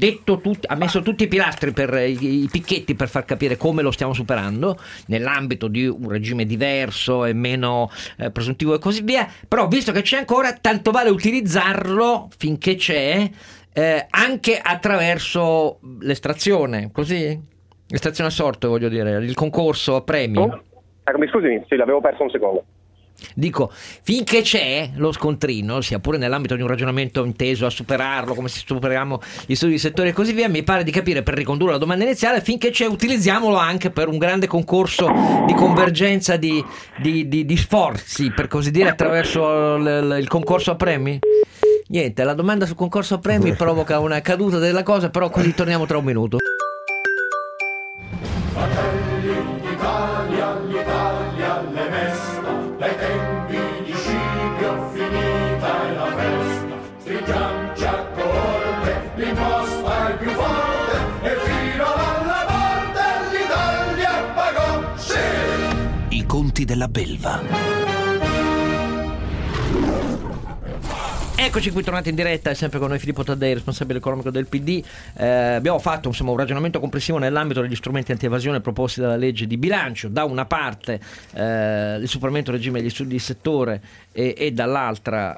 ha messo tutti i pilastri per i picchetti per far capire come lo stiamo superando nell'ambito di un regime diverso e meno presuntivo e così via, però visto che c'è ancora, tanto vale utilizzarlo finché c'è, anche attraverso l'estrazione, così? L'estrazione a sorte, voglio dire, il concorso a premi. Mi scusi, sì, l'avevo perso un secondo. Dico, finché c'è lo scontrino, sia pure nell'ambito di un ragionamento inteso a superarlo, come se superiamo gli studi di settore e così via, mi pare di capire, per ricondurre la domanda iniziale, finché c'è utilizziamolo anche per un grande concorso di convergenza di sforzi, per così dire, attraverso il concorso a premi. Niente, la domanda sul concorso a premi provoca una caduta della cosa, però così torniamo tra un minuto. L'Italia le mesta, dai tempi di Scipio finita è la festa, stringiamoci a corte, l'imposta è più forte e fino alla morte l'Italia pagò, sì! I conti della belva. Eccoci qui tornati in diretta, è sempre con noi Filippo Taddei, responsabile economico del PD. Abbiamo fatto un ragionamento complessivo nell'ambito degli strumenti antievasione proposti dalla legge di bilancio. Da una parte il superamento del regime degli studi di settore e dall'altra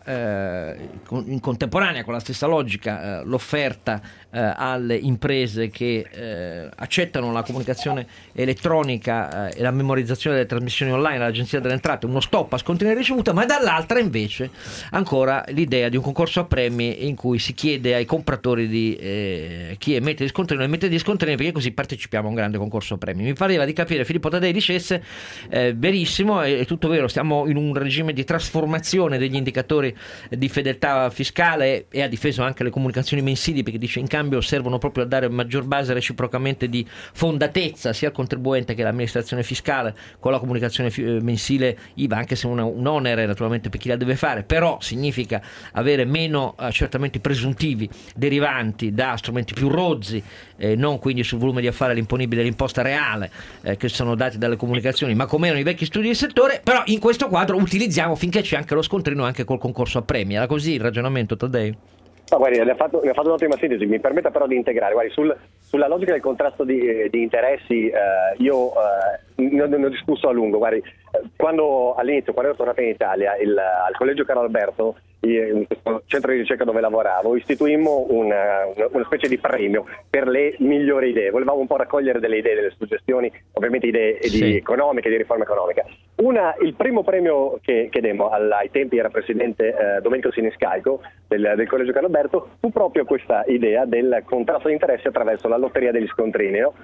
in contemporanea con la stessa logica l'offerta alle imprese che accettano la comunicazione elettronica e la memorizzazione delle trasmissioni online all'Agenzia delle Entrate, uno stop a scontrine ricevuta, ma dall'altra invece ancora l'idea di un concorso a premi in cui si chiede ai compratori di chi emette di scontrino emette di scontrino, perché così partecipiamo a un grande concorso a premi. Mi pareva di capire Filippo Taddei dicesse verissimo, è tutto vero, stiamo in un regime di trasformazione degli indicatori di fedeltà fiscale, e ha difeso anche le comunicazioni mensili perché dice in cambio servono proprio a dare maggior base reciprocamente di fondatezza sia al contribuente che all'amministrazione fiscale con la comunicazione mensile IVA, anche se un onere naturalmente per chi la deve fare, però significa avere meno accertamenti presuntivi derivanti da strumenti più rozzi, non quindi sul volume di affari l'imponibile l'imposta reale che sono dati dalle comunicazioni, ma come erano i vecchi studi di settore. Però in questo quadro utilizziamo finché c'è anche lo scontrino anche col concorso a premi. Era così il ragionamento, Taddei? No, guardi, ne ha fatto un'ottima sintesi, mi permetta però di integrare. Guardi, sulla logica del contrasto di interessi io ne ho discusso a lungo. Guardi, quando ero tornato in Italia al Collegio Carlo Alberto, in questo centro di ricerca dove lavoravo, istituimmo una specie di premio per le migliori idee. Volevamo un po' raccogliere delle idee, delle suggestioni, ovviamente idee economiche, di riforma economica. Il primo premio che demmo, ai tempi era presidente Domenico Siniscalco del Collegio Carlo Alberto, fu proprio questa idea del contrasto di interessi attraverso la lotteria degli scontrini, no?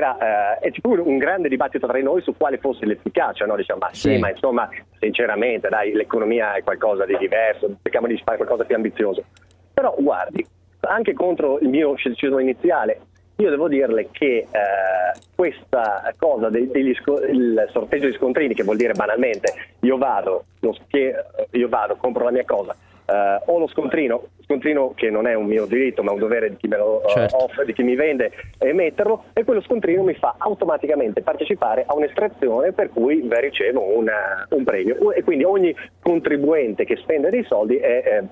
E ci fu un grande dibattito tra noi su quale fosse l'efficacia, no? Diciamo, ma insomma, sinceramente, dai, l'economia è qualcosa di diverso, cerchiamo di fare qualcosa più ambizioso. Però guardi, anche contro il mio scetticismo iniziale, io devo dirle che questa cosa il sorteggio di scontrini, che vuol dire banalmente io vado, compro la mia cosa, ho lo scontrino che non è un mio diritto ma un dovere di chi me lo offre, di chi mi vende, emetterlo, e quello scontrino mi fa automaticamente partecipare a un'estrazione per cui ricevo un premio, e quindi ogni contribuente che spende dei soldi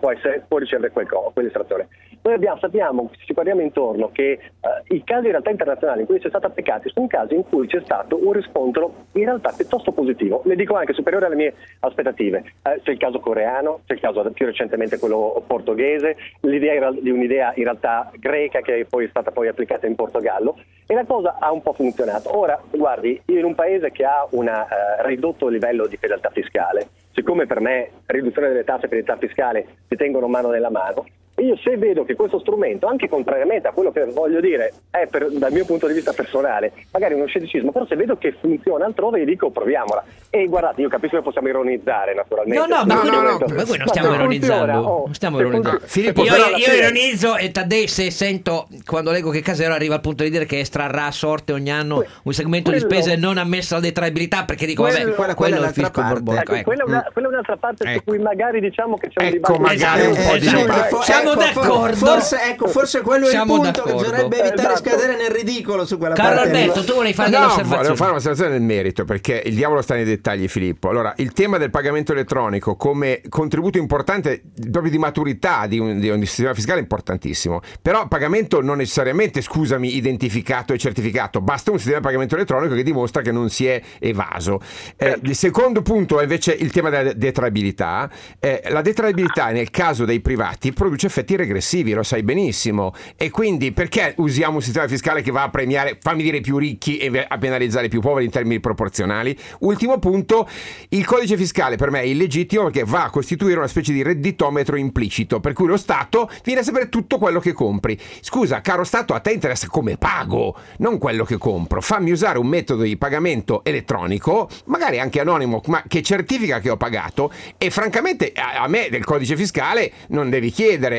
può ricevere quell'estrazione. Noi sappiamo, ci guardiamo intorno, che i casi in realtà internazionali in cui c'è stato applicati sono casi in cui c'è stato un riscontro in realtà piuttosto positivo, le dico anche superiore alle mie aspettative. C'è il caso coreano, c'è il caso più recentemente quello portoghese, l'idea di un'idea in realtà greca che poi è stata applicata in Portogallo, e la cosa ha un po' funzionato. Ora, guardi, io in un paese che ha un ridotto livello di fedeltà fiscale, siccome per me riduzione delle tasse e fedeltà fiscale si tengono mano nella mano, io se vedo che questo strumento, anche contrariamente a quello che voglio dire, è dal mio punto di vista personale, magari uno scetticismo, però se vedo che funziona altrove, gli dico proviamola. E guardate, io capisco che possiamo ironizzare naturalmente. Ma noi non stiamo ironizzando. Non stiamo ironizzando. Io ironizzo, e Taddei, se sento, quando leggo che Casero arriva al punto di dire che estrarrà a sorte ogni anno un segmento di spese non ammesso alla detraibilità, perché dico quello è il fisco borbonico. Quella è un'altra parte su cui magari diciamo che c'è un dibattito. Magari un po' di dibattito. Siamo d'accordo. Forse quello è il punto, che bisognerebbe evitare di scadere nel ridicolo su quella parte. Carlo Alberto, tu volevi fare delle osservazioni? Volevo fare un'osservazione nel merito, perché il diavolo sta nei dettagli, Filippo. Allora, il tema del pagamento elettronico come contributo importante proprio di maturità di un sistema fiscale è importantissimo. Però pagamento non necessariamente, identificato e certificato, basta un sistema di pagamento elettronico che dimostra che non si è evaso. Il secondo punto è invece il tema della detraibilità. La detraibilità nel caso dei privati produce effetti regressivi, lo sai benissimo, e quindi perché usiamo un sistema fiscale che va a premiare, fammi dire, i più ricchi e a penalizzare i più poveri in termini proporzionali? Ultimo punto, il codice fiscale per me è illegittimo perché va a costituire una specie di redditometro implicito, per cui lo Stato viene a sapere tutto quello che compri. Scusa, caro Stato, a te interessa come pago, non quello che compro. Fammi usare un metodo di pagamento elettronico, magari anche anonimo, ma che certifica che ho pagato, e francamente a me del codice fiscale non devi chiedere,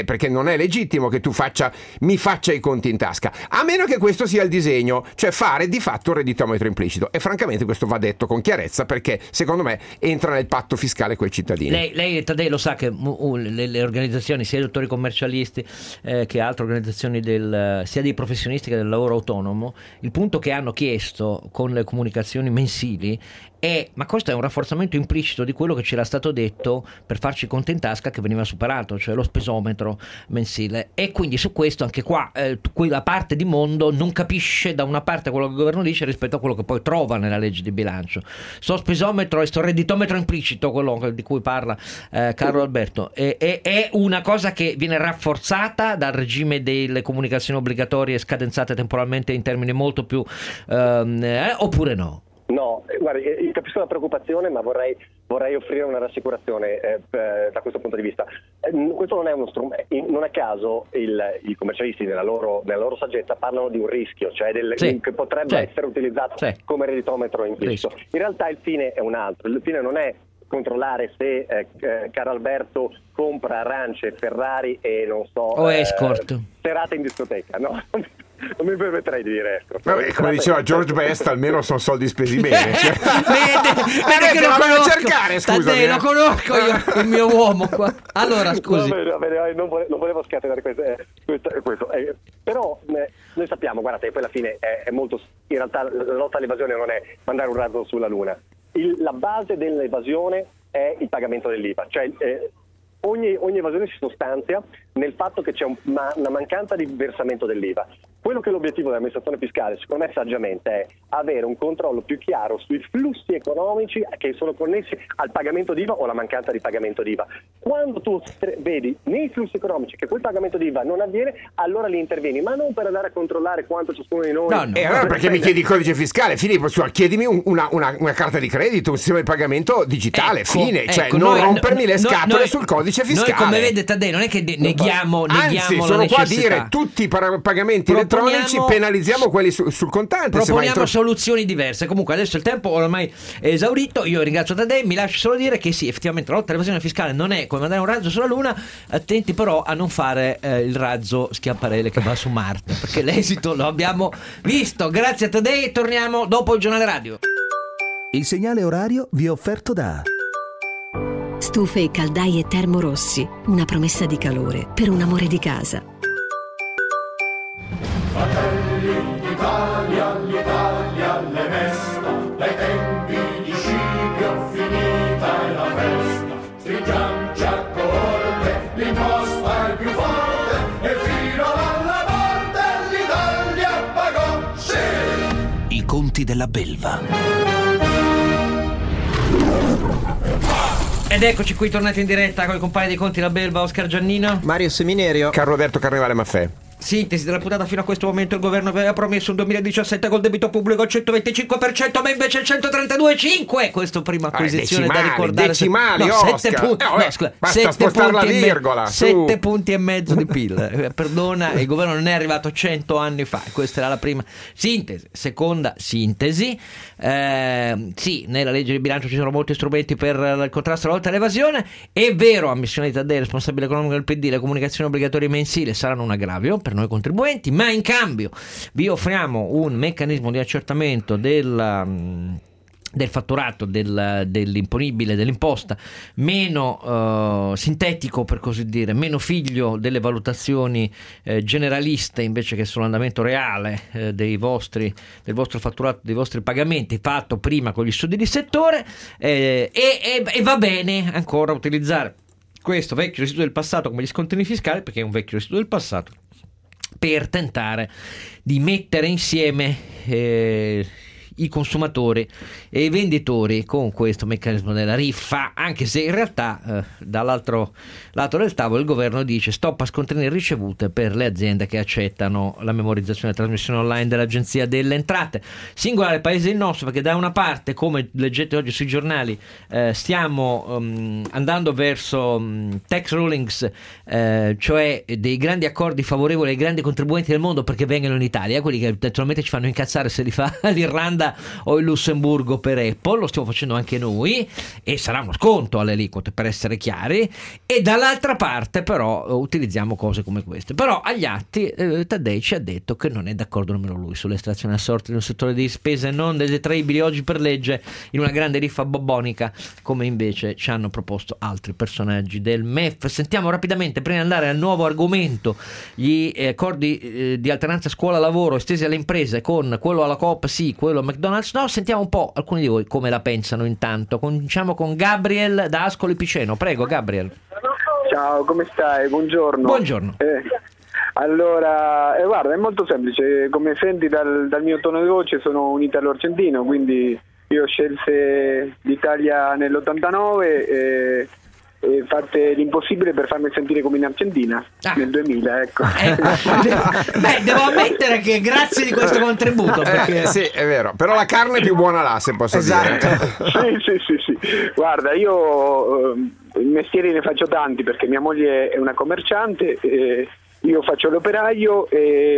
perché non è legittimo che tu mi faccia i conti in tasca, a meno che questo sia il disegno, cioè fare di fatto un redditometro implicito, e francamente questo va detto con chiarezza, perché secondo me entra nel patto fiscale coi cittadini. Lei Taddei, lo sa che le organizzazioni, sia i dottori commercialisti che altre organizzazioni sia dei professionisti che del lavoro autonomo, il punto che hanno chiesto con le comunicazioni mensili ma questo è un rafforzamento implicito di quello che c'era stato detto per farci i conti in tasca, che veniva superato, cioè lo spesometro mensile, e quindi su questo anche qua quella parte di mondo non capisce da una parte quello che il governo dice rispetto a quello che poi trova nella legge di bilancio. Sto spesometro e sto redditometro implicito, quello di cui parla Carlo Alberto, è una cosa che viene rafforzata dal regime delle comunicazioni obbligatorie scadenzate temporalmente in termini molto più oppure no? No, guardi, io capisco la preoccupazione, ma vorrei offrire una rassicurazione da questo punto di vista. Questo non è uno strumento, non a caso i commercialisti nella loro saggezza parlano di un rischio, cioè che potrebbe essere utilizzato come redditometro implicito. In realtà il fine è un altro, il fine non è controllare se Carlo Alberto compra arance, Ferrari e non so, o escort, serate in discoteca, no? Non mi permetterei di dire escort. Vabbè, come diceva George Best, almeno sono soldi spesi bene. Vede che lo conosco. Cercare, scusami. Lo conosco io, il mio uomo qua. Allora, scusi. Va bene, non volevo scatenare questo. Però noi sappiamo, guardate, poi alla fine è molto. In realtà la lotta all'evasione non è mandare un razzo sulla luna. La base dell'evasione è il pagamento dell'IVA, cioè ogni evasione si sostanzia nel fatto che c'è una mancanza di versamento dell'IVA. Quello che è l'obiettivo dell'amministrazione fiscale, secondo me saggiamente, è avere un controllo più chiaro sui flussi economici che sono connessi al pagamento d'IVA o alla mancanza di pagamento d'IVA. Quando tu vedi nei flussi economici che quel pagamento d'IVA non avviene, allora li intervieni, ma non per andare a controllare quanto ciascuno di noi... E allora perché mi chiedi il codice fiscale? Filippo, chiedimi una carta di credito, un sistema di pagamento digitale, non rompermi le scatole sul codice fiscale. Noi, come vede Taddei, non è che neghiamo Anzi, la sono necessità. Qua a dire tutti i pagamenti elettronici, penalizziamo quelli sul contante. Proponiamo soluzioni diverse. Comunque adesso il tempo ormai è esaurito. Io ringrazio Taddei, mi lascio solo dire che sì, effettivamente la lotta all'evasione fiscale non è come mandare un razzo sulla Luna. Attenti però a non fare il razzo Schiaparelle che va su Marte, perché l'esito lo abbiamo visto. Grazie a Taddei e torniamo dopo il giornale radio. Il segnale orario vi è offerto da Stufe e caldaie Termorossi, una promessa di calore per un amore di casa. Fratelli d'Italia, l'Italia le mesta, dai tempi di Scipio finita è la festa. Stringiamoci a corte, l'imposta è più forte e fino alla morte l'Italia pagò, sì! I conti della belva. Ed eccoci qui tornati in diretta con i compagni dei conti della belva, Oscar Giannino, Mario Seminerio, Carlo Alberto Carnevale Maffè. Sintesi della puntata: fino a questo momento il governo aveva promesso un 2017 col debito pubblico al 125%, ma invece il 132,5%. Questo prima acquisizione decimali, da ricordare. Decimali, no, 7 punti. Basta spostare la virgola. 7 punti e mezzo di PIL. Perdona, il governo non è arrivato 100 anni fa. Questa era la prima sintesi. Seconda sintesi: sì, nella legge di bilancio ci sono molti strumenti per il contrasto alla lotta all'evasione. È vero, ammissione di Taddei, responsabile economico del PD, le comunicazioni obbligatorie mensili saranno un aggravio per noi contribuenti, ma in cambio vi offriamo un meccanismo di accertamento del fatturato dell'imponibile, dell'imposta, meno sintetico, per così dire, meno figlio delle valutazioni generaliste invece che sull'andamento reale del vostro fatturato, dei vostri pagamenti, fatto prima con gli studi di settore, e va bene ancora utilizzare questo vecchio residuo del passato come gli scontrini fiscali, perché è un vecchio residuo del passato, per tentare di mettere insieme i consumatori e i venditori con questo meccanismo della riffa, anche se in realtà dall'altro lato del tavolo il governo dice stop a scontrini ricevute per le aziende che accettano la memorizzazione e trasmissione online dell'Agenzia delle Entrate. Singolare paese il nostro, perché da una parte, come leggete oggi sui giornali, stiamo andando verso tax rulings, cioè dei grandi accordi favorevoli ai grandi contribuenti del mondo perché vengano in Italia, quelli che naturalmente ci fanno incazzare se li fa l'Irlanda Olanda o in Lussemburgo per Apple, lo stiamo facendo anche noi e sarà uno sconto alle aliquote, per essere chiari, e dall'altra parte però utilizziamo cose come queste. Però agli atti Taddei ci ha detto che non è d'accordo nemmeno lui sull'estrazione a sorte di un settore di spese non detraibili oggi per legge in una grande riffa bobbonica, come invece ci hanno proposto altri personaggi del MEF. Sentiamo rapidamente, prima di andare al nuovo argomento, gli accordi di alternanza scuola-lavoro estesi alle imprese, con quello alla Coop sì, quello a McDonald's no. Sentiamo un po' alcuni di voi come la pensano. Intanto cominciamo con Gabriel da Ascoli Piceno. Prego Gabriel. Ciao, come stai? Buongiorno. Buongiorno. Allora, guarda, è molto semplice, come senti dal mio tono di voce sono un italo-argentino, quindi io scelse l'Italia nell'89 e fate l'impossibile per farmi sentire come in Argentina nel 2000, ecco. Beh, devo ammettere che grazie di questo contributo, perché... sì, è vero, però la carne è più buona là, se posso dire. Sì. Guarda, io i mestieri ne faccio tanti perché mia moglie è una commerciante, io faccio l'operaio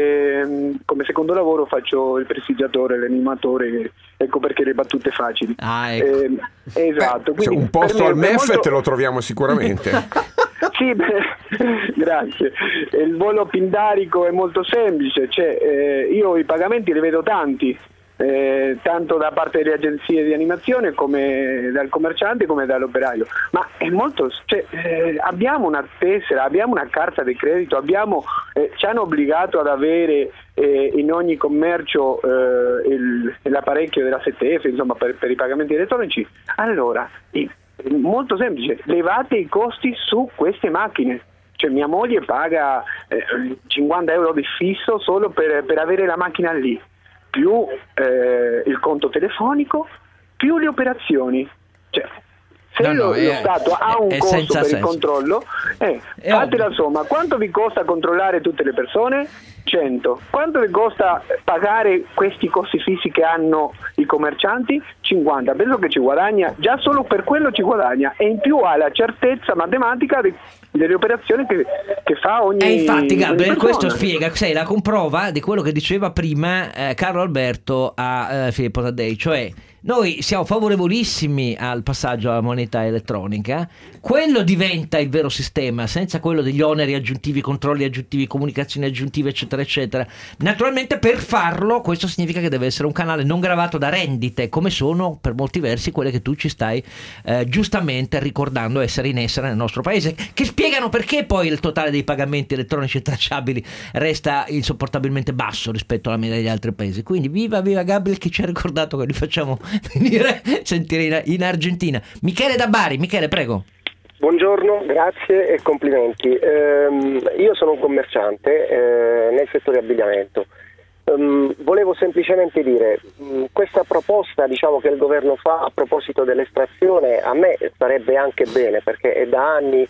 e come secondo lavoro faccio il prestigiatore, l'animatore, ecco perché le battute facili. Esatto. Quindi un posto al MEF te lo troviamo sicuramente. Sì, grazie. Il volo pindarico è molto semplice, cioè io i pagamenti li vedo tanti. Tanto da parte delle agenzie di animazione come dal commerciante come dall'operaio, ma è molto, abbiamo una tessera, abbiamo una carta di credito, ci hanno obbligato ad avere in ogni commercio l'apparecchio della STF, insomma per i pagamenti elettronici. Allora, molto semplice, levate i costi su queste macchine. Cioè mia moglie paga 50 euro di fisso solo per avere la macchina lì, più il conto telefonico, più le operazioni. Cioè, se lo Stato ha un costo per il controllo, fate la somma. Quanto vi costa controllare tutte le persone? 100. Quanto vi costa pagare questi costi fissi che hanno i commercianti? 50. Penso che ci guadagna, già solo per quello ci guadagna, e in più ha la certezza matematica delle operazioni che fa ogni. E infatti Gabriel, questo spiega, sei la comprova di quello che diceva prima Carlo Alberto a Filippo Taddei, cioè noi siamo favorevolissimi al passaggio alla moneta elettronica, quello diventa il vero sistema, senza quello degli oneri aggiuntivi, controlli aggiuntivi, comunicazioni aggiuntive, eccetera eccetera. Naturalmente per farlo questo significa che deve essere un canale non gravato da rendite, come sono per molti versi quelle che tu ci stai giustamente ricordando essere in essere nel nostro paese, che spiegano perché poi il totale dei pagamenti elettronici tracciabili resta insopportabilmente basso rispetto alla media degli altri paesi. Quindi viva Gabriel che ci ha ricordato che li facciamo venire sentire in Argentina. Michele da Bari. Michele, prego. Buongiorno, grazie e complimenti. Io sono un commerciante nel settore abbigliamento. Volevo semplicemente dire, questa proposta che il governo fa a proposito dell'estrazione a me sarebbe anche bene, perché è da anni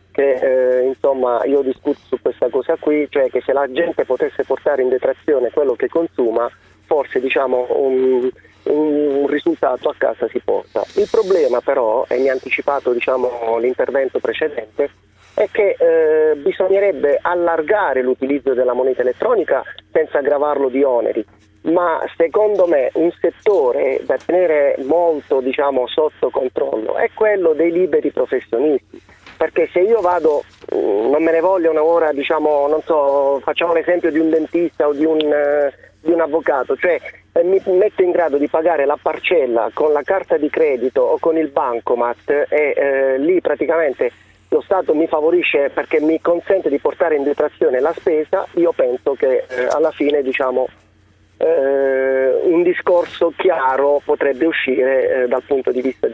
che io discuto su questa cosa qui, cioè che se la gente potesse portare in detrazione quello che consuma, forse un risultato a casa si porta. Il problema però, e mi ha anticipato l'intervento precedente, è che bisognerebbe allargare l'utilizzo della moneta elettronica senza aggravarlo di oneri, ma secondo me un settore da tenere molto sotto controllo è quello dei liberi professionisti, perché se io vado, non me ne vogliono ora, facciamo l'esempio di un dentista o di un avvocato, cioè mi metto in grado di pagare la parcella con la carta di credito o con il bancomat e lì praticamente lo Stato mi favorisce perché mi consente di portare in detrazione la spesa. Io penso che alla fine un discorso chiaro potrebbe uscire dal punto di vista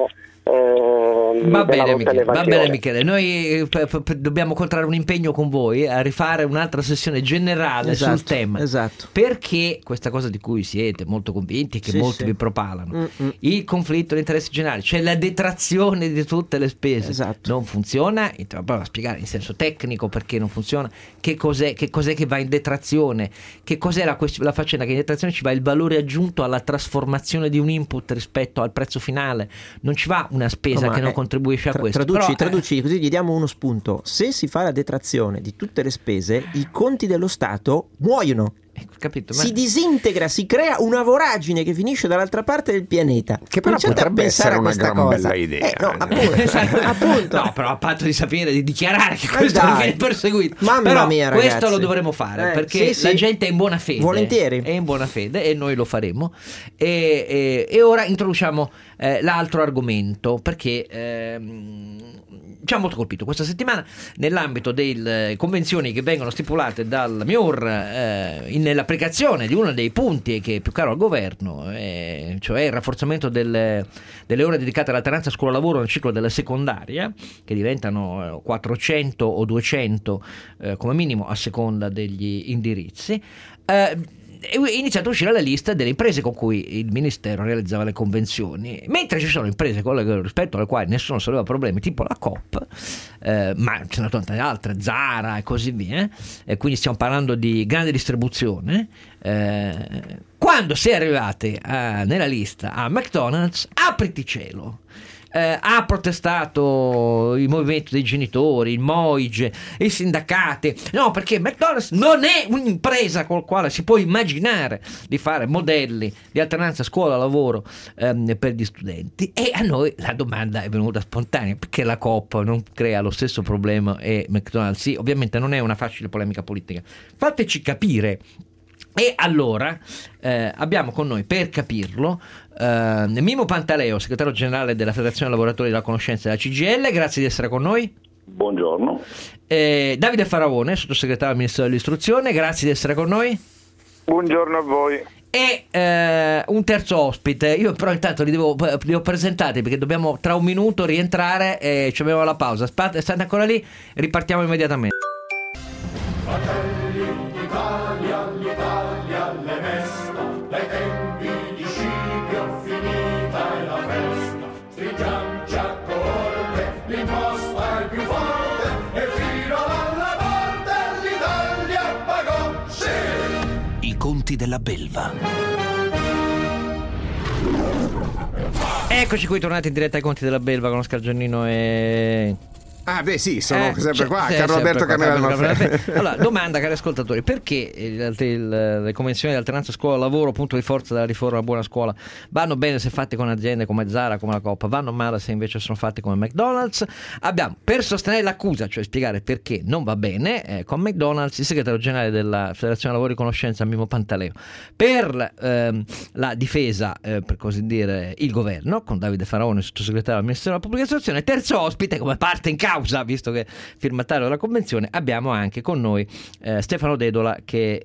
Va bene Michele, noi dobbiamo contrarre un impegno con voi a rifare un'altra sessione generale sul tema, perché questa cosa di cui siete molto convinti, che molti vi propalano, il conflitto di interessi generali, cioè la detrazione di tutte le spese, non funziona. Provo a spiegare in senso tecnico perché non funziona, che cos'è che va in detrazione, che cos'è la faccenda che in detrazione ci va il valore aggiunto alla trasformazione di un input rispetto al prezzo finale, non ci va una spesa che non contribuisce a questo. Traduci così gli diamo uno spunto. Se si fa la detrazione di tutte le spese, i conti dello Stato muoiono. capito? Si disintegra, si crea una voragine che finisce dall'altra parte del pianeta. Che però potrebbe essere una gran bella idea. Appunto. No, però a patto di sapere, di dichiarare che questo non viene perseguito. Mamma però mia, ragazzi, questo lo dovremo fare perché la gente è in buona fede. Volentieri. È in buona fede e noi lo faremo. E ora introduciamo l'altro argomento, perché ci ha molto colpito questa settimana nell'ambito delle convenzioni che vengono stipulate dal MIUR nell'applicazione di uno dei punti che è più caro al governo, cioè il rafforzamento delle ore dedicate all'alternanza scuola-lavoro nel ciclo della secondaria, che diventano 400 o 200 come minimo a seconda degli indirizzi. È iniziato a uscire la lista delle imprese con cui il Ministero realizzava le convenzioni, mentre ci sono imprese rispetto alle quali nessuno soleva problemi, tipo la Coop, ma ce ne sono tante altre, Zara e così via, quindi stiamo parlando di grande distribuzione. Quando si è arrivati nella lista a McDonald's, apriti cielo. Ha protestato il movimento dei genitori, il MOIGE, i sindacati, no, perché McDonald's non è un'impresa col quale si può immaginare di fare modelli di alternanza scuola-lavoro per gli studenti. E a noi la domanda è venuta spontanea: perché la Coop non crea lo stesso problema e McDonald's sì? Ovviamente non è una facile polemica politica, fateci capire. E allora abbiamo con noi, per capirlo, Mimo Pantaleo, segretario generale della Federazione Lavoratori della Conoscenza della CGIL. Grazie di essere con noi. Buongiorno. Davide Faraone, sottosegretario al Ministero dell'Istruzione. Grazie di essere con noi. Buongiorno a voi. E un terzo ospite. Io però intanto li devo presentare, perché dobbiamo tra un minuto rientrare e ci abbiamo la pausa. State ancora lì, ripartiamo immediatamente. Conti della Belva. Eccoci qui, tornati in diretta ai Conti della Belva con Oscar Giannino e... Ah, beh, sì, sono sempre qua. Carlo Alberto Carnevale. Allora, domanda, cari ascoltatori: perché le convenzioni di alternanza scuola-lavoro, punto di forza della riforma Buona Scuola, vanno bene se fatte con aziende come Zara, come la Coop, vanno male se invece sono fatte come McDonald's? Abbiamo, per sostenere l'accusa, cioè spiegare perché non va bene con McDonald's, il segretario generale della Federazione Lavori e Conoscenza, Mimo Pantaleo. Per la difesa, per così dire, il governo, con Davide Faraone, sottosegretario al Ministero della Pubblica Istruzione. Terzo ospite, come parte in causa, visto che firmatario della convenzione, abbiamo anche con noi Stefano Dedola, che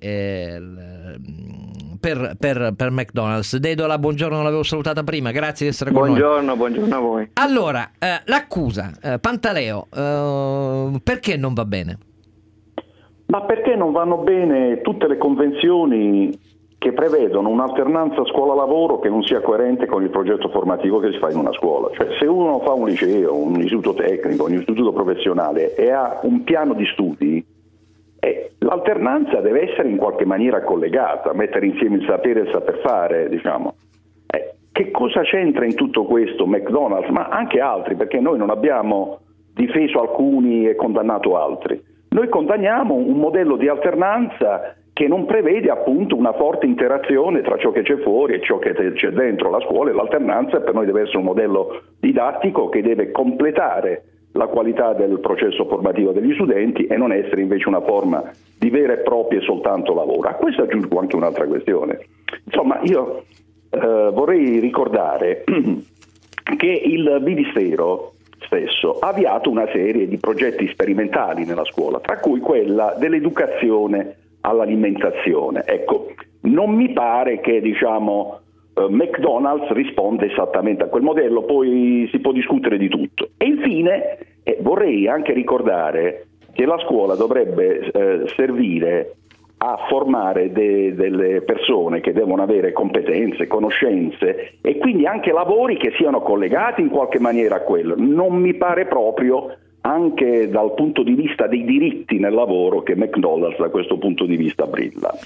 per McDonald's. Dedola, buongiorno, non l'avevo salutata prima, grazie di essere con noi. Buongiorno a voi. Allora, l'accusa, Pantaleo, perché non va bene? Ma perché non vanno bene tutte le convenzioni che prevedono un'alternanza scuola-lavoro che non sia coerente con il progetto formativo che si fa in una scuola. Cioè, se uno fa un liceo, un istituto tecnico, un istituto professionale e ha un piano di studi, l'alternanza deve essere in qualche maniera collegata, mettere insieme il sapere e il saper fare, diciamo. Che cosa c'entra in tutto questo McDonald's, ma anche altri, perché noi non abbiamo difeso alcuni e condannato altri. Noi condanniamo un modello di alternanza che non prevede appunto una forte interazione tra ciò che c'è fuori e ciò che c'è dentro la scuola, e l'alternanza per noi deve essere un modello didattico che deve completare la qualità del processo formativo degli studenti e non essere invece una forma di vera e propria soltanto lavoro. A questo aggiungo anche un'altra questione. Insomma, io vorrei ricordare che il Ministero stesso ha avviato una serie di progetti sperimentali nella scuola, tra cui quella dell'educazione all'alimentazione. Ecco, non mi pare che McDonald's risponda esattamente a quel modello, poi si può discutere di tutto. E infine vorrei anche ricordare che la scuola dovrebbe servire a formare delle persone che devono avere competenze, conoscenze e quindi anche lavori che siano collegati in qualche maniera a quello. Non mi pare proprio, anche dal punto di vista dei diritti nel lavoro, che McDonald's da questo punto di vista brilla.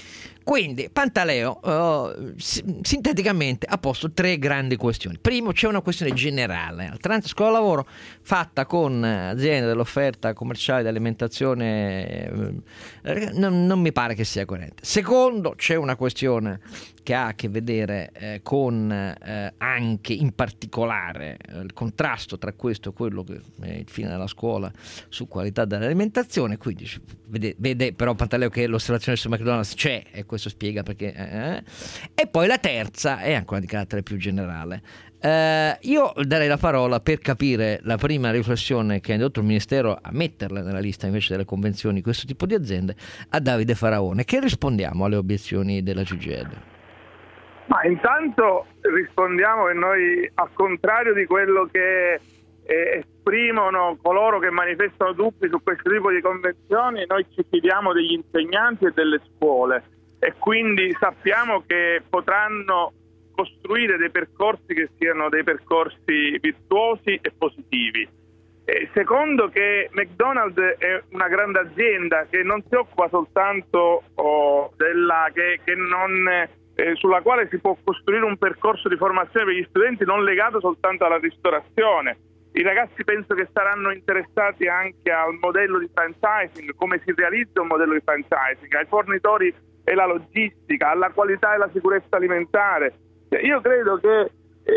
Quindi Pantaleo sinteticamente ha posto 3 grandi questioni. Primo, c'è una questione generale: alternanza scuola lavoro fatta con aziende dell'offerta commerciale di alimentazione non mi pare che sia coerente. Secondo, c'è una questione che ha a che vedere con anche in particolare il contrasto tra questo e quello che è il fine della scuola su qualità dell'alimentazione. Quindi vede però Pantaleo che l'osservazione su McDonald's c'è, e questo spiega perché e poi la terza è ancora di carattere più generale. Io darei la parola per capire la prima riflessione che ha indotto il Ministero a metterla nella lista invece delle convenzioni questo tipo di aziende a Davide Faraone. Che rispondiamo alle obiezioni della CGIL? Ma intanto rispondiamo che noi, al contrario di quello che esprimono coloro che manifestano dubbi su questo tipo di convenzioni, noi ci fidiamo degli insegnanti e delle scuole, e quindi sappiamo che potranno costruire dei percorsi che siano dei percorsi virtuosi e positivi. Secondo, che McDonald's è una grande azienda che non si occupa soltanto sulla quale si può costruire un percorso di formazione per gli studenti non legato soltanto alla ristorazione. I ragazzi penso che saranno interessati anche al modello di franchising, come si realizza un modello di franchising, ai fornitori e la logistica, alla qualità e la sicurezza alimentare. Io credo che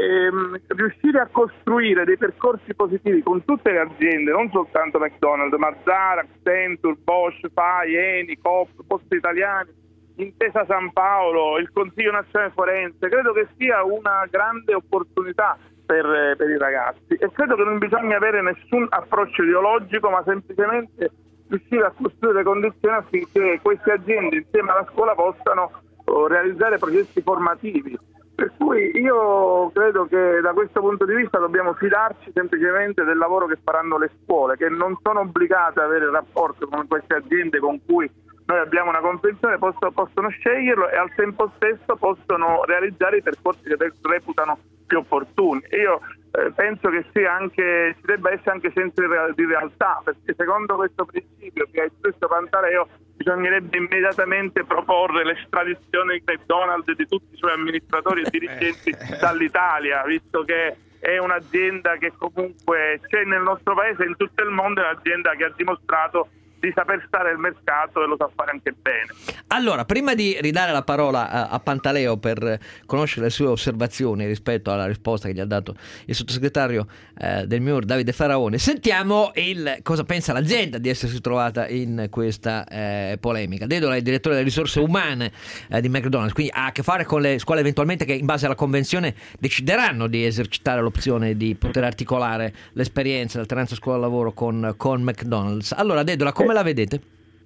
riuscire a costruire dei percorsi positivi con tutte le aziende, non soltanto McDonald's, ma Zara, Accenture, Bosch, FAI, Eni, Coop, Poste Italiane, Intesa San Paolo, il Consiglio Nazionale Forense, credo che sia una grande opportunità per i ragazzi, e credo che non bisogna avere nessun approccio ideologico, ma semplicemente riuscire a costruire le condizioni affinché queste aziende insieme alla scuola possano realizzare processi formativi. Per cui io credo che da questo punto di vista dobbiamo fidarci semplicemente del lavoro che faranno le scuole, che non sono obbligate ad avere rapporto con queste aziende con cui noi abbiamo una convenzione, possono sceglierlo e al tempo stesso possono realizzare i percorsi che reputano più opportuni. Io penso che ci debba essere anche senso di realtà, perché secondo questo principio che ha espresso Pantaleo bisognerebbe immediatamente proporre l'estradizione di McDonald's e di tutti i suoi amministratori e dirigenti dall'Italia, visto che è un'azienda che comunque c'è nel nostro paese e in tutto il mondo, è un'azienda che ha dimostrato di saper stare al mercato e lo sa fare anche bene. Allora, prima di ridare la parola a Pantaleo per conoscere le sue osservazioni rispetto alla risposta che gli ha dato il sottosegretario del MIUR Davide Faraone, sentiamo cosa pensa l'azienda di essersi trovata in questa polemica. Dedola è il direttore delle risorse umane di McDonald's, quindi ha a che fare con le scuole eventualmente che in base alla convenzione decideranno di esercitare l'opzione di poter articolare l'esperienza dell'alternanza scuola-lavoro con McDonald's. Allora, Dedola, come la vedete?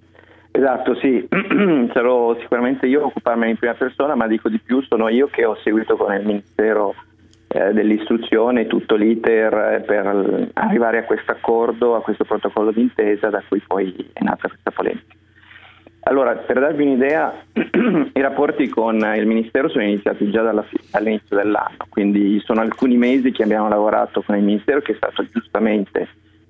Esatto, sì, sarò sicuramente io a occuparmene in prima persona, ma dico di più, sono io che ho seguito con il Ministero dell'Istruzione tutto l'iter per arrivare a questo accordo, a questo protocollo d'intesa da cui poi è nata questa polemica. Allora, per darvi un'idea, i rapporti con il Ministero sono iniziati già dall'inizio dell'anno, quindi sono alcuni mesi che abbiamo lavorato con il Ministero, che è stato giustamente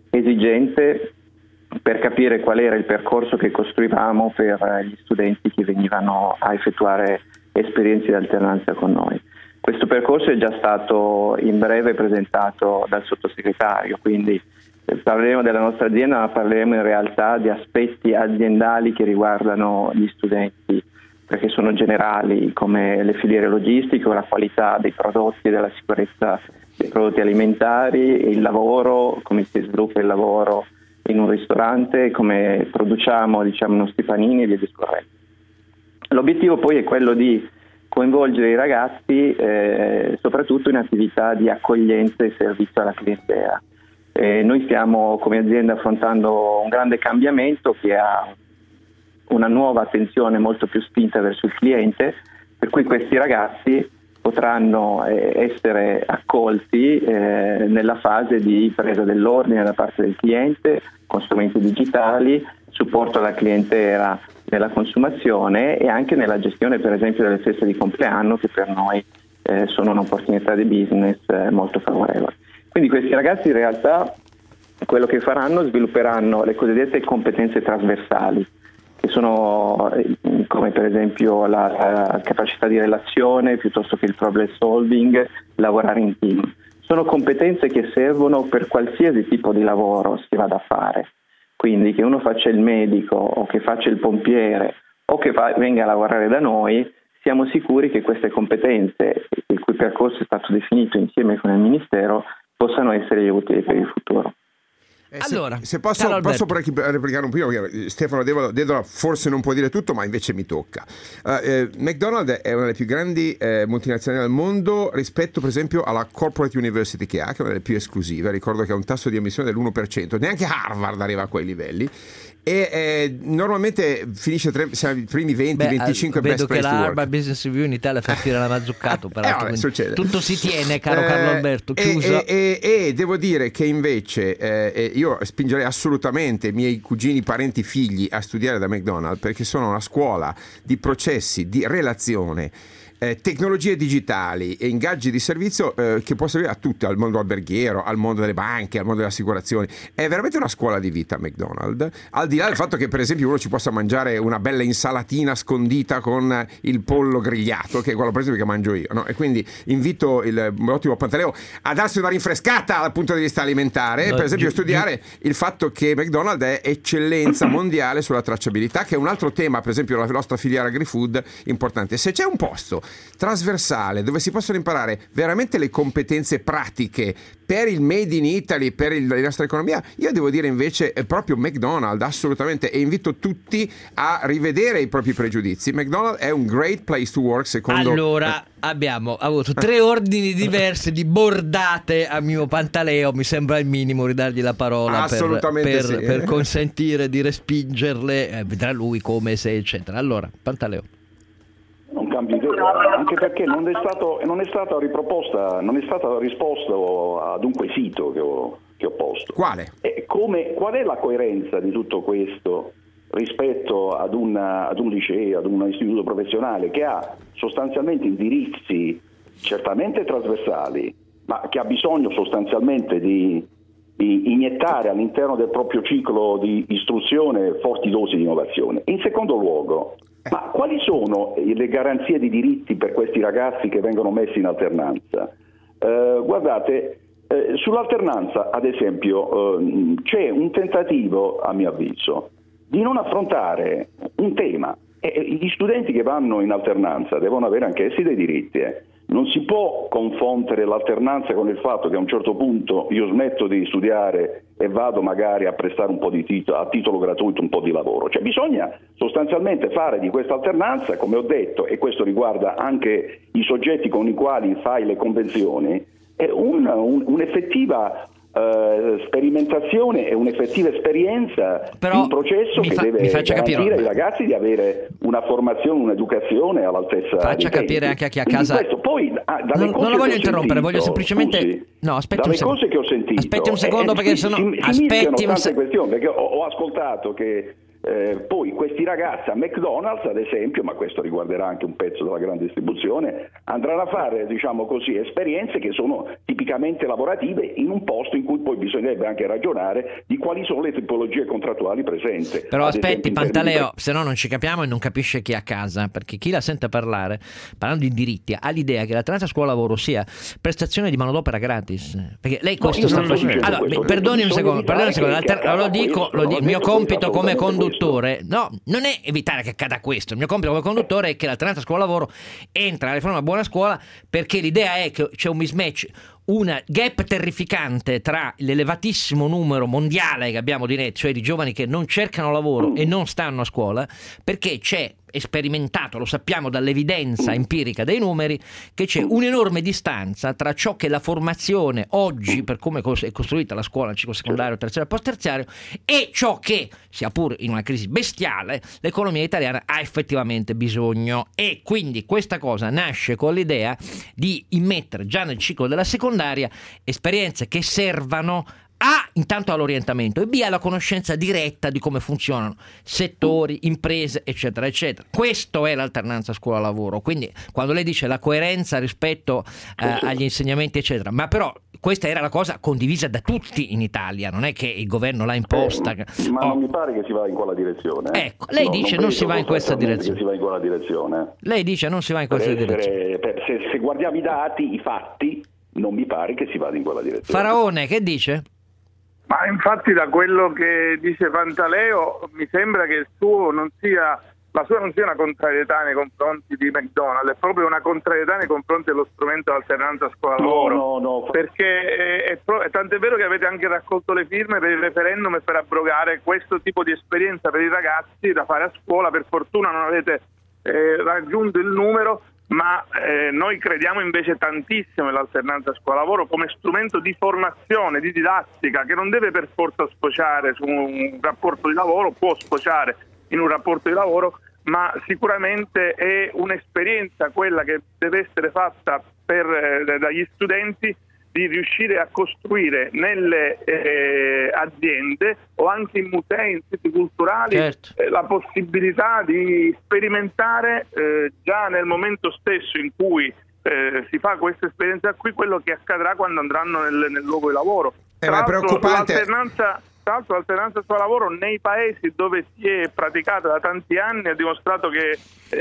esigente per capire qual era il percorso che costruivamo per gli studenti che venivano a effettuare esperienze di alternanza con noi. Questo percorso è già stato in breve presentato dal sottosegretario, quindi parleremo della nostra azienda, ma parleremo in realtà di aspetti aziendali che riguardano gli studenti, perché sono generali, come le filiere logistiche o la qualità dei prodotti e della sicurezza dei prodotti alimentari, il lavoro, come si sviluppa il lavoro in un ristorante, come produciamo i nostri panini e via discorrendo. L'obiettivo poi è quello di coinvolgere i ragazzi soprattutto in attività di accoglienza e servizio alla clientela. Noi stiamo come azienda affrontando un grande cambiamento che ha una nuova attenzione molto più spinta verso il cliente, per cui questi ragazzi potranno essere accolti nella fase di presa dell'ordine da parte del cliente con strumenti digitali, supporto alla clientela nella consumazione e anche nella gestione per esempio delle feste di compleanno, che per noi sono un'opportunità di business molto favorevole. Quindi questi ragazzi in realtà quello che faranno, svilupperanno le cosiddette competenze trasversali, che sono come per esempio la capacità di relazione piuttosto che il problem solving, lavorare in team. Sono competenze che servono per qualsiasi tipo di lavoro si vada a fare. Quindi che uno faccia il medico o che faccia il pompiere o che venga a lavorare da noi, siamo sicuri che queste competenze, il cui percorso è stato definito insieme con il Ministero, possano essere utili per il futuro. Allora, se posso replicare un po', Stefano Dedolo forse non può dire tutto, ma invece mi tocca. McDonald's è una delle più grandi multinazionali al mondo rispetto per esempio alla Corporate University che è una delle più esclusive. Ricordo che ha un tasso di ammissione dell'1%, neanche Harvard arriva a quei livelli, e normalmente finisce siamo i primi 20-25 best place to work. Vedo che la Harvard Business Review in Italia fa tirare la mazzuccato, succede. Tutto si tiene, caro Carlo Alberto, chiusa. E devo dire che invece io spingerei assolutamente i miei cugini, parenti, figli a studiare da McDonald's, perché sono una scuola di processi, di relazione, tecnologie digitali e ingaggi di servizio che può servire a tutti, al mondo alberghiero, al mondo delle banche, al mondo delle assicurazioni. È veramente una scuola di vita McDonald's, al di là del fatto che per esempio uno ci possa mangiare una bella insalatina scondita con il pollo grigliato, che è quello per esempio che mangio io, no? E quindi invito l'ottimo Pantaleo a darsi una rinfrescata dal punto di vista alimentare, per esempio studiare il fatto che McDonald's è eccellenza mondiale sulla tracciabilità, che è un altro tema, per esempio la nostra filiera agri-food importante. Se c'è un posto trasversale dove si possono imparare veramente le competenze pratiche per il made in Italy, per la nostra economia, io devo dire invece è proprio McDonald's, assolutamente, e invito tutti a rivedere i propri pregiudizi. McDonald's è un great place to work secondo... Allora, abbiamo avuto 3 ordini diversi di bordate a mio Pantaleo, mi sembra il minimo ridargli la parola per consentire di respingerle, vedrà lui come, se eccetera. Allora, Pantaleo. Non cambio idea, anche perché non è stata riproposta, non è stata risposta ad un quesito che ho posto. Quale? Qual è la coerenza di tutto questo rispetto ad un liceo, ad un istituto professionale che ha sostanzialmente indirizzi certamente trasversali, ma che ha bisogno sostanzialmente di iniettare all'interno del proprio ciclo di istruzione forti dosi di innovazione. In secondo luogo, ma quali sono le garanzie di diritti per questi ragazzi che vengono messi in alternanza? Guardate, sull'alternanza ad esempio c'è un tentativo, a mio avviso, di non affrontare un tema. Gli studenti che vanno in alternanza devono avere anch'essi dei diritti. Non si può confondere l'alternanza con il fatto che a un certo punto io smetto di studiare e vado magari a prestare un po' a titolo gratuito un po' di lavoro. Cioè bisogna sostanzialmente fare di questa alternanza, come ho detto, e questo riguarda anche i soggetti con i quali fai le convenzioni, è un'effettiva sperimentazione e un'effettiva esperienza di un processo che deve garantire ai ragazzi di avere una formazione, un'educazione all'altezza. Faccia capire anche a chi a casa. Poi, non lo voglio interrompere, voglio semplicemente. No, aspetti un secondo. Cose che ho sentito. Aspetti un secondo perché sono. Aspetti un secondo. Perché ho ascoltato che. Poi questi ragazzi a McDonald's ad esempio, ma questo riguarderà anche un pezzo della grande distribuzione, andranno a fare, diciamo così, esperienze che sono tipicamente lavorative in un posto in cui poi bisognerebbe anche ragionare di quali sono le tipologie contrattuali presenti. Però aspetti, Pantaleo, se no non ci capiamo e non capisce chi è a casa, perché chi la sente parlare, parlando di diritti, ha l'idea che l'alternanza scuola lavoro sia prestazione di manodopera gratis, perché lei questo sta facendo. Allora, perdoni un secondo, lo dico, il mio compito come conduttore. No, non è evitare che accada questo. Il mio compito come conduttore è che l'alternanza scuola-lavoro entra nella riforma buona scuola, perché l'idea è che c'è un mismatch, una gap terrificante tra l'elevatissimo numero mondiale che abbiamo di net, cioè di giovani che non cercano lavoro e non stanno a scuola, perché c'è sperimentato, lo sappiamo dall'evidenza empirica dei numeri, che c'è un'enorme distanza tra ciò che la formazione oggi, per come è costruita la scuola, il ciclo secondario, terziario e post terziario, e ciò che, sia pure in una crisi bestiale, l'economia italiana ha effettivamente bisogno. E quindi questa cosa nasce con l'idea di immettere già nel ciclo della secondaria esperienze che servano A, intanto all'orientamento, e B, alla conoscenza diretta di come funzionano settori, imprese, eccetera, eccetera. Questo è l'alternanza scuola-lavoro. Quindi quando lei dice la coerenza rispetto agli insegnamenti, eccetera, ma però questa era la cosa condivisa da tutti in Italia, non è che il governo l'ha imposta. Ma non mi pare che si va in quella direzione. Ecco, lei dice non si va in questa direzione. Che si va in quella direzione. Lei dice non si va in questa direzione. Se guardiamo i dati, i fatti, non mi pare che si vada in quella direzione. Faraone, che dice? Ma infatti da quello che dice Pantaleo mi sembra che la sua non sia una contrarietà nei confronti di McDonald's, è proprio una contrarietà nei confronti dello strumento dell'alternanza scuola-lavoro. No. Perché tant'è vero che avete anche raccolto le firme per il referendum e per abrogare questo tipo di esperienza per i ragazzi da fare a scuola. Per fortuna non avete raggiunto il numero, ma noi crediamo invece tantissimo nell'alternanza scuola-lavoro come strumento di formazione, di didattica, che non deve per forza sfociare su un rapporto di lavoro, può sfociare in un rapporto di lavoro, ma sicuramente è un'esperienza quella che deve essere fatta dagli studenti, di riuscire a costruire nelle aziende o anche in musei, in siti culturali, la possibilità di sperimentare già nel momento stesso in cui si fa questa esperienza qui quello che accadrà quando andranno nel luogo di lavoro. Ma è preoccupante. Tra l'altro l'alternanza scuola-lavoro nei paesi dove si è praticata da tanti anni ha dimostrato che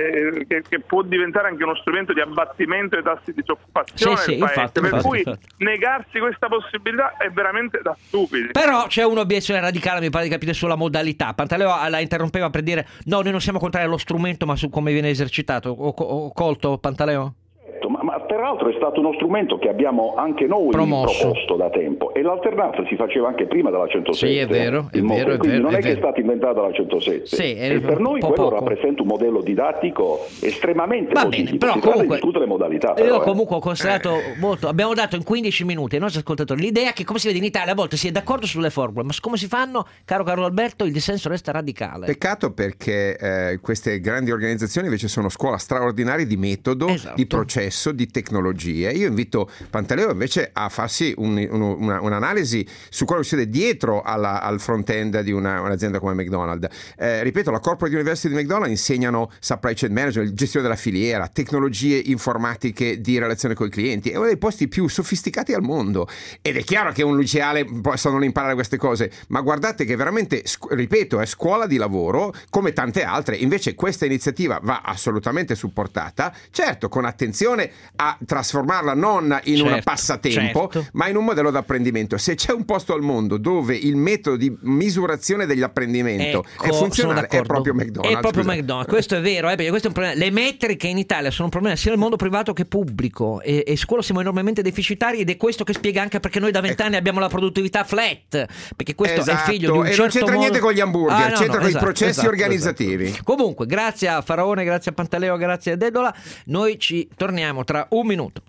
può diventare anche uno strumento di abbattimento dei tassi di disoccupazione del paese, per cui negarsi questa possibilità è veramente da stupidi. Però c'è un'obiezione radicale, mi pare di capire, sulla modalità. Pantaleo la interrompeva per dire no, noi non siamo contrari allo strumento ma su come viene esercitato. Ho colto, Pantaleo? Ma peraltro è stato uno strumento che abbiamo anche noi proposto da tempo, e l'alternanza si faceva anche prima della 107. Sì, è vero, quindi non è che è stata inventata la 107. Sì, e per noi quello rappresenta un modello didattico estremamente positivo. Però si tratta di discutere le modalità. Io comunque ho considerato molto. Abbiamo dato in 15 minuti ai nostri ascoltatori l'idea che, come si vede in Italia, a volte si è d'accordo sulle formule, ma come si fanno, caro Carlo Alberto, il dissenso resta radicale. Peccato, perché queste grandi organizzazioni invece sono scuola straordinaria di metodo, di processo, di tecnologie. Io invito Pantaleo invece a farsi un'analisi su quello che succede dietro al front-end di un'azienda come McDonald's. Ripeto, la Corporate University di McDonald's insegnano supply chain management, gestione della filiera, tecnologie informatiche di relazione con i clienti. È uno dei posti più sofisticati al mondo, ed è chiaro che un liceale possa non imparare queste cose, ma guardate che veramente, ripeto, è scuola di lavoro come tante altre. Invece questa iniziativa va assolutamente supportata, certo con attenzione a trasformarla non in un passatempo, ma in un modello d'apprendimento. Se c'è un posto al mondo dove il metodo di misurazione dell'apprendimento è funzionale, è proprio McDonald's. È proprio McDonald's, questo è vero, perché questo è un problema. Le metriche in Italia sono un problema sia nel mondo privato che pubblico, e su quello siamo enormemente deficitari, ed è questo che spiega anche perché noi da 20 anni abbiamo la produttività flat, perché questo è figlio di un certo e non c'entra niente con gli hamburger, c'entra con i processi organizzativi. Comunque, grazie a Faraone, grazie a Pantaleo, grazie a Dedola. Noi ci torniamo tra un minuto.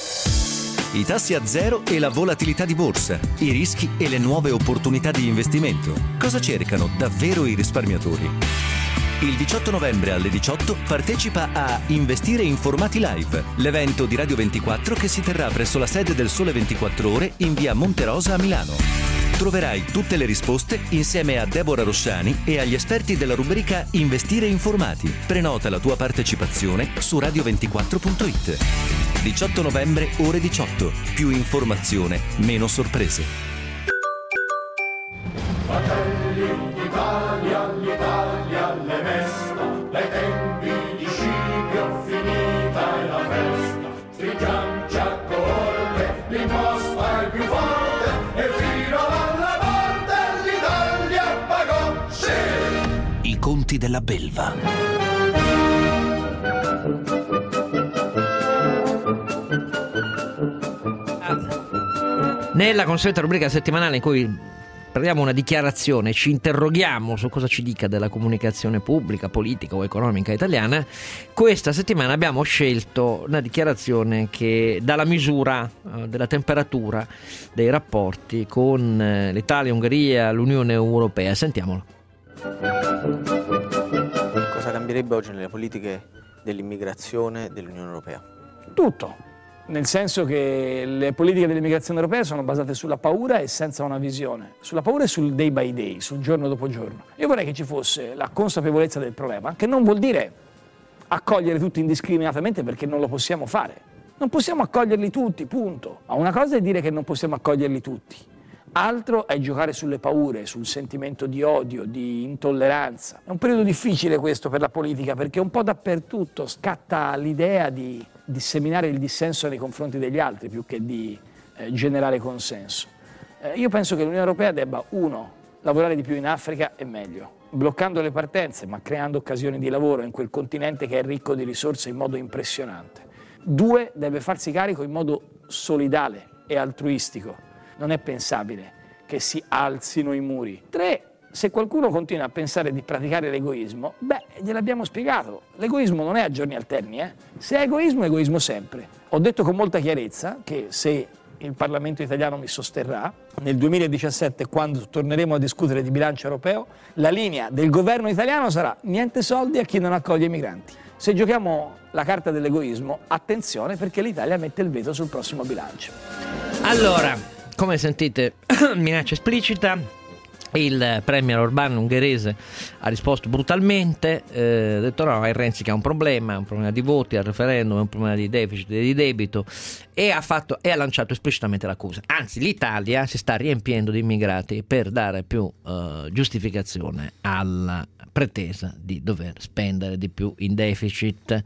I tassi a zero e la volatilità di borsa, i rischi e le nuove opportunità di investimento. Cosa cercano davvero i risparmiatori? Il 18 novembre alle 18 partecipa a Investire Informati Live, l'evento di Radio 24 che si terrà presso la sede del Sole 24 Ore in via Monterosa a Milano. Troverai tutte le risposte insieme a Deborah Rossani e agli esperti della rubrica Investire Informati. Prenota la tua partecipazione su radio24.it. 18 novembre, ore 18. Più informazione, meno sorprese. Fratelli d'Italia, l'Italia le mesta, dai tempi di Scipio finita è la festa. Stringiamoci a corte, l'imposta è più forte, e fino alla morte l'Italia pagò, sì! I conti della belva. Nella consueta rubrica settimanale in cui prendiamo una dichiarazione, ci interroghiamo su cosa ci dica della comunicazione pubblica, politica o economica italiana, questa settimana abbiamo scelto una dichiarazione che dà la misura della temperatura dei rapporti con l'Italia, l'Ungheria, l'Unione Europea. Sentiamolo. Cosa cambierebbe oggi nelle politiche dell'immigrazione dell'Unione Europea? Tutto. Nel senso che le politiche dell'immigrazione europea sono basate sulla paura e senza una visione, sulla paura e sul day by day, sul giorno dopo giorno. Io vorrei che ci fosse la consapevolezza del problema, che non vuol dire accogliere tutti indiscriminatamente perché non lo possiamo fare. Non possiamo accoglierli tutti, punto. Ma una cosa è dire che non possiamo accoglierli tutti. Altro è giocare sulle paure, sul sentimento di odio, di intolleranza. È un periodo difficile questo per la politica, perché un po' dappertutto scatta l'idea di disseminare il dissenso nei confronti degli altri più che di generare consenso. Io penso che l'Unione Europea debba, 1, lavorare di più in Africa e meglio, bloccando le partenze ma creando occasioni di lavoro in quel continente che è ricco di risorse in modo impressionante. 2, deve farsi carico in modo solidale e altruistico. Non è pensabile che si alzino i muri. 3, se qualcuno continua a pensare di praticare l'egoismo, gliel'abbiamo spiegato. L'egoismo non è a giorni alterni, Se è egoismo sempre. Ho detto con molta chiarezza che se il Parlamento italiano mi sosterrà, nel 2017, quando torneremo a discutere di bilancio europeo, la linea del governo italiano sarà niente soldi a chi non accoglie i migranti. Se giochiamo la carta dell'egoismo, attenzione, perché l'Italia mette il veto sul prossimo bilancio. Allora, come sentite, minaccia esplicita. Il premier Orban ungherese ha risposto brutalmente, ha detto no, è Renzi che ha un problema di voti al referendum, è un problema di deficit e di debito, e ha lanciato esplicitamente l'accusa. Anzi, l'Italia si sta riempiendo di immigrati per dare più giustificazione alla pretesa di dover spendere di più in deficit.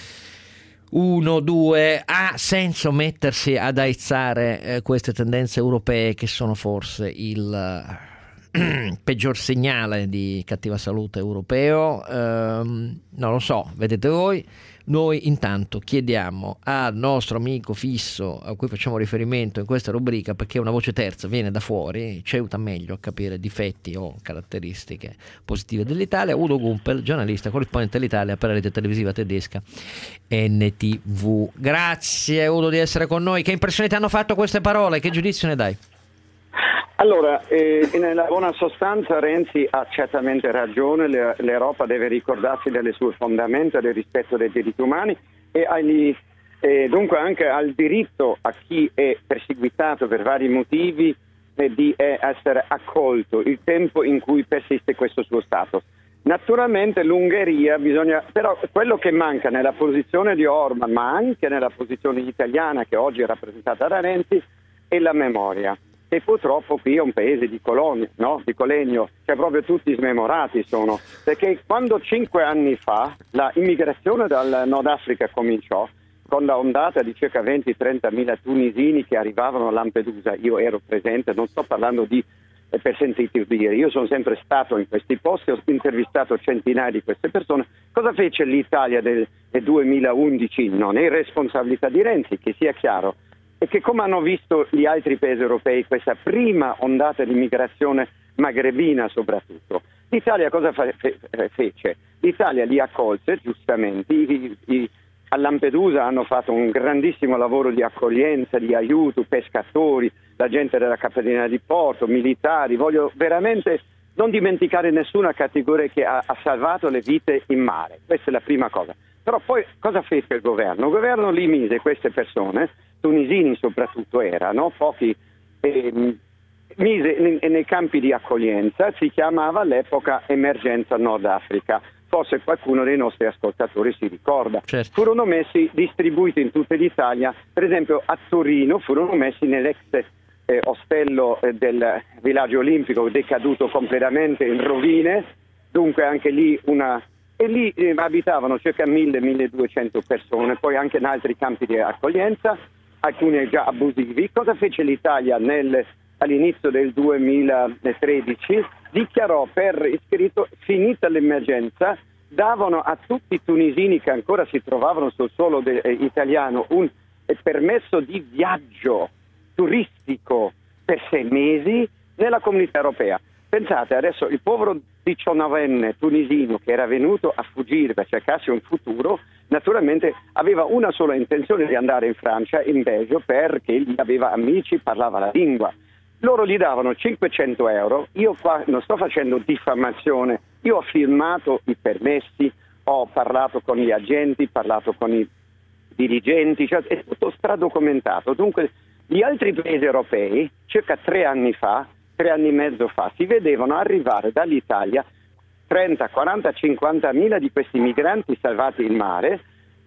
1, 2, ha senso mettersi ad aizzare queste tendenze europee che sono forse il peggior segnale di cattiva salute europeo? Non lo so, vedete voi. Noi intanto chiediamo al nostro amico fisso a cui facciamo riferimento in questa rubrica, perché una voce terza viene da fuori, ci aiuta meglio a capire difetti o caratteristiche positive dell'Italia, Udo Gumpel, giornalista corrispondente dell'Italia per la rete televisiva tedesca NTV. Grazie Udo di essere con noi. Che impressione ti hanno fatto queste parole? Che giudizio ne dai? Allora, nella buona sostanza Renzi ha certamente ragione, l'Europa deve ricordarsi delle sue fondamenta, del rispetto dei diritti umani e dunque anche al diritto a chi è perseguitato per vari motivi di essere accolto il tempo in cui persiste questo suo status. Naturalmente l'Ungheria però quello che manca nella posizione di Orban, ma anche nella posizione italiana che oggi è rappresentata da Renzi, è la memoria. E purtroppo qui è un paese di colonio, no? Di colegno, cioè proprio tutti smemorati sono, perché quando 5 anni fa la immigrazione dal Nord Africa cominciò, con la ondata di circa 20-30 mila tunisini che arrivavano a Lampedusa, io ero presente, non sto parlando per sentito dire, io sono sempre stato in questi posti, ho intervistato centinaia di queste persone. Cosa fece l'Italia nel 2011? Non è responsabilità di Renzi, che sia chiaro, e che come hanno visto gli altri paesi europei questa prima ondata di immigrazione magrebina soprattutto. L'Italia cosa fece? L'Italia li accolse giustamente, a Lampedusa hanno fatto un grandissimo lavoro di accoglienza, di aiuto, pescatori, la gente della Capitania di Porto, militari, voglio veramente non dimenticare nessuna categoria che ha salvato le vite in mare, questa è la prima cosa. Però poi cosa fece il governo? Il governo li mise queste persone, tunisini soprattutto erano, pochi, mise nei campi di accoglienza, si chiamava all'epoca Emergenza Nord Africa, forse qualcuno dei nostri ascoltatori si ricorda. Certo. Furono messi, distribuiti in tutta l'Italia, per esempio a Torino furono messi nell'ex ostello del villaggio olimpico decaduto completamente in rovine, dunque anche lì e lì abitavano circa 1000-1200 persone, poi anche in altri campi di accoglienza, alcuni già abusivi. Cosa fece l'Italia all'inizio del 2013? Dichiarò per iscritto, finita l'emergenza, davano a tutti i tunisini che ancora si trovavano sul suolo italiano un permesso di viaggio turistico per 6 mesi nella comunità europea. Pensate, adesso il povero 19enne tunisino che era venuto a fuggire per cercarsi un futuro, naturalmente aveva una sola intenzione di andare in Francia, in Belgio, perché lì aveva amici, parlava la lingua. Loro gli davano 500 euro, io qua non sto facendo diffamazione, io ho firmato i permessi, ho parlato con gli agenti, parlato con i dirigenti, cioè è tutto stradocumentato. Dunque gli altri paesi europei, circa 3 anni fa, 3 anni e mezzo fa, si vedevano arrivare dall'Italia 30, 40, 50 mila di questi migranti salvati in mare,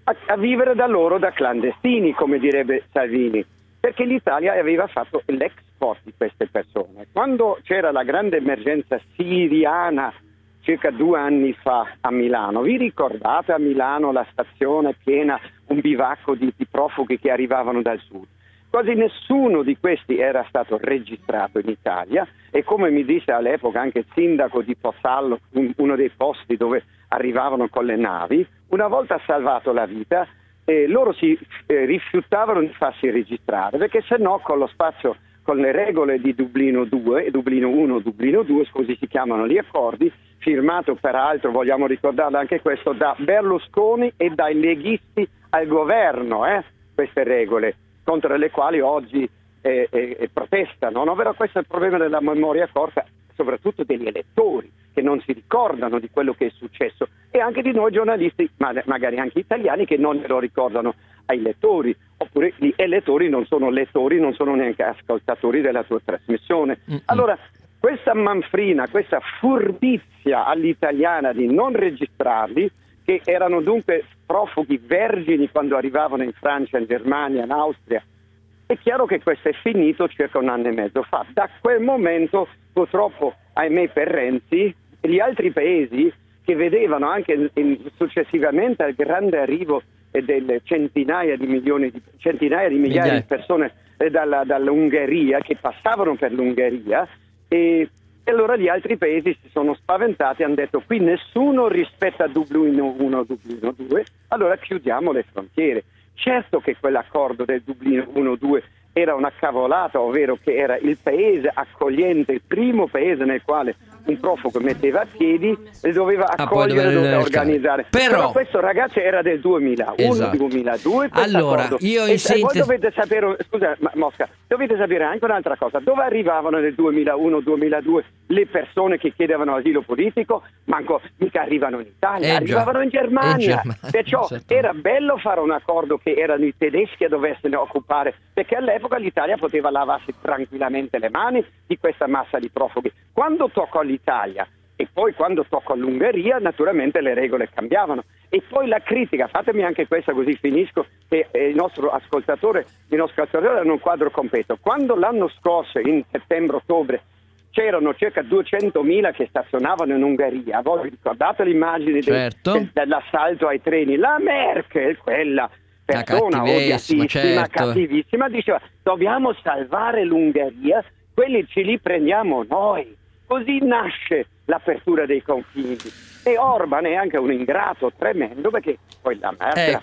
a vivere da loro da clandestini, come direbbe Salvini, perché l'Italia aveva fatto l'export di queste persone. Quando c'era la grande emergenza siriana circa 2 anni fa a Milano, vi ricordate a Milano la stazione piena, un bivacco di profughi che arrivavano dal sud? Quasi nessuno di questi era stato registrato in Italia e, come mi disse all'epoca anche il sindaco di Pozzallo, uno dei posti dove arrivavano con le navi, una volta salvato la vita loro si rifiutavano di farsi registrare, perché se no con lo spazio, con le regole di Dublino 2, Dublino 1, Dublino 2, così si chiamano gli accordi, firmato peraltro, vogliamo ricordarlo anche questo, da Berlusconi e dai leghisti al governo, queste regole, contro le quali oggi protestano, no? Però questo è il problema della memoria corta, soprattutto degli elettori, che non si ricordano di quello che è successo, e anche di noi giornalisti, magari anche italiani, che non lo ricordano ai lettori, oppure gli elettori non sono lettori, non sono neanche ascoltatori della tua trasmissione. Allora, questa manfrina, questa furbizia all'italiana di non registrarli, che erano dunque profughi vergini quando arrivavano in Francia, in Germania, in Austria, è chiaro che questo è finito circa 1 anno e mezzo fa. Da quel momento, purtroppo, ahimè per Renzi, gli altri paesi che vedevano anche successivamente al grande arrivo delle centinaia di migliaia di persone dall'Ungheria, che passavano per l'Ungheria, e allora gli altri paesi si sono spaventati e hanno detto: qui nessuno rispetta Dublino 1, Dublino 2, allora chiudiamo le frontiere. Certo che quell'accordo del Dublino 1-2 era una cavolata, ovvero che era il paese accogliente, il primo paese nel quale un profugo metteva a piedi e doveva accogliere, doveva organizzare. Però questo, ragazzi, era del 2001, esatto. 2002. Allora, io e voi dovete sapere, scusa Mosca, dovete sapere anche un'altra cosa. Dove arrivavano nel 2001-2002 le persone che chiedevano asilo politico? Mica arrivano in Italia, arrivavano in Germania. Perciò era bello fare un accordo che erano i tedeschi a doversene occupare, perché all'epoca l'Italia poteva lavarsi tranquillamente le mani di questa massa di profughi. Quando toccò l'Italia e poi quando toccò l'Ungheria, naturalmente le regole cambiavano. E poi la critica, fatemi anche questa così finisco, che il nostro ascoltatore hanno un quadro completo. Quando l'anno scorso, in settembre-ottobre, c'erano circa 200.000 che stazionavano in Ungheria, voi ricordate l'immagine dell'assalto ai treni? La Merkel, quella persona odiatissima, cattivissima, diceva: dobbiamo salvare l'Ungheria, quelli ce li prendiamo noi. Così nasce l'apertura dei confini. E Orban è anche un ingrato tremendo, perché poi la Merkel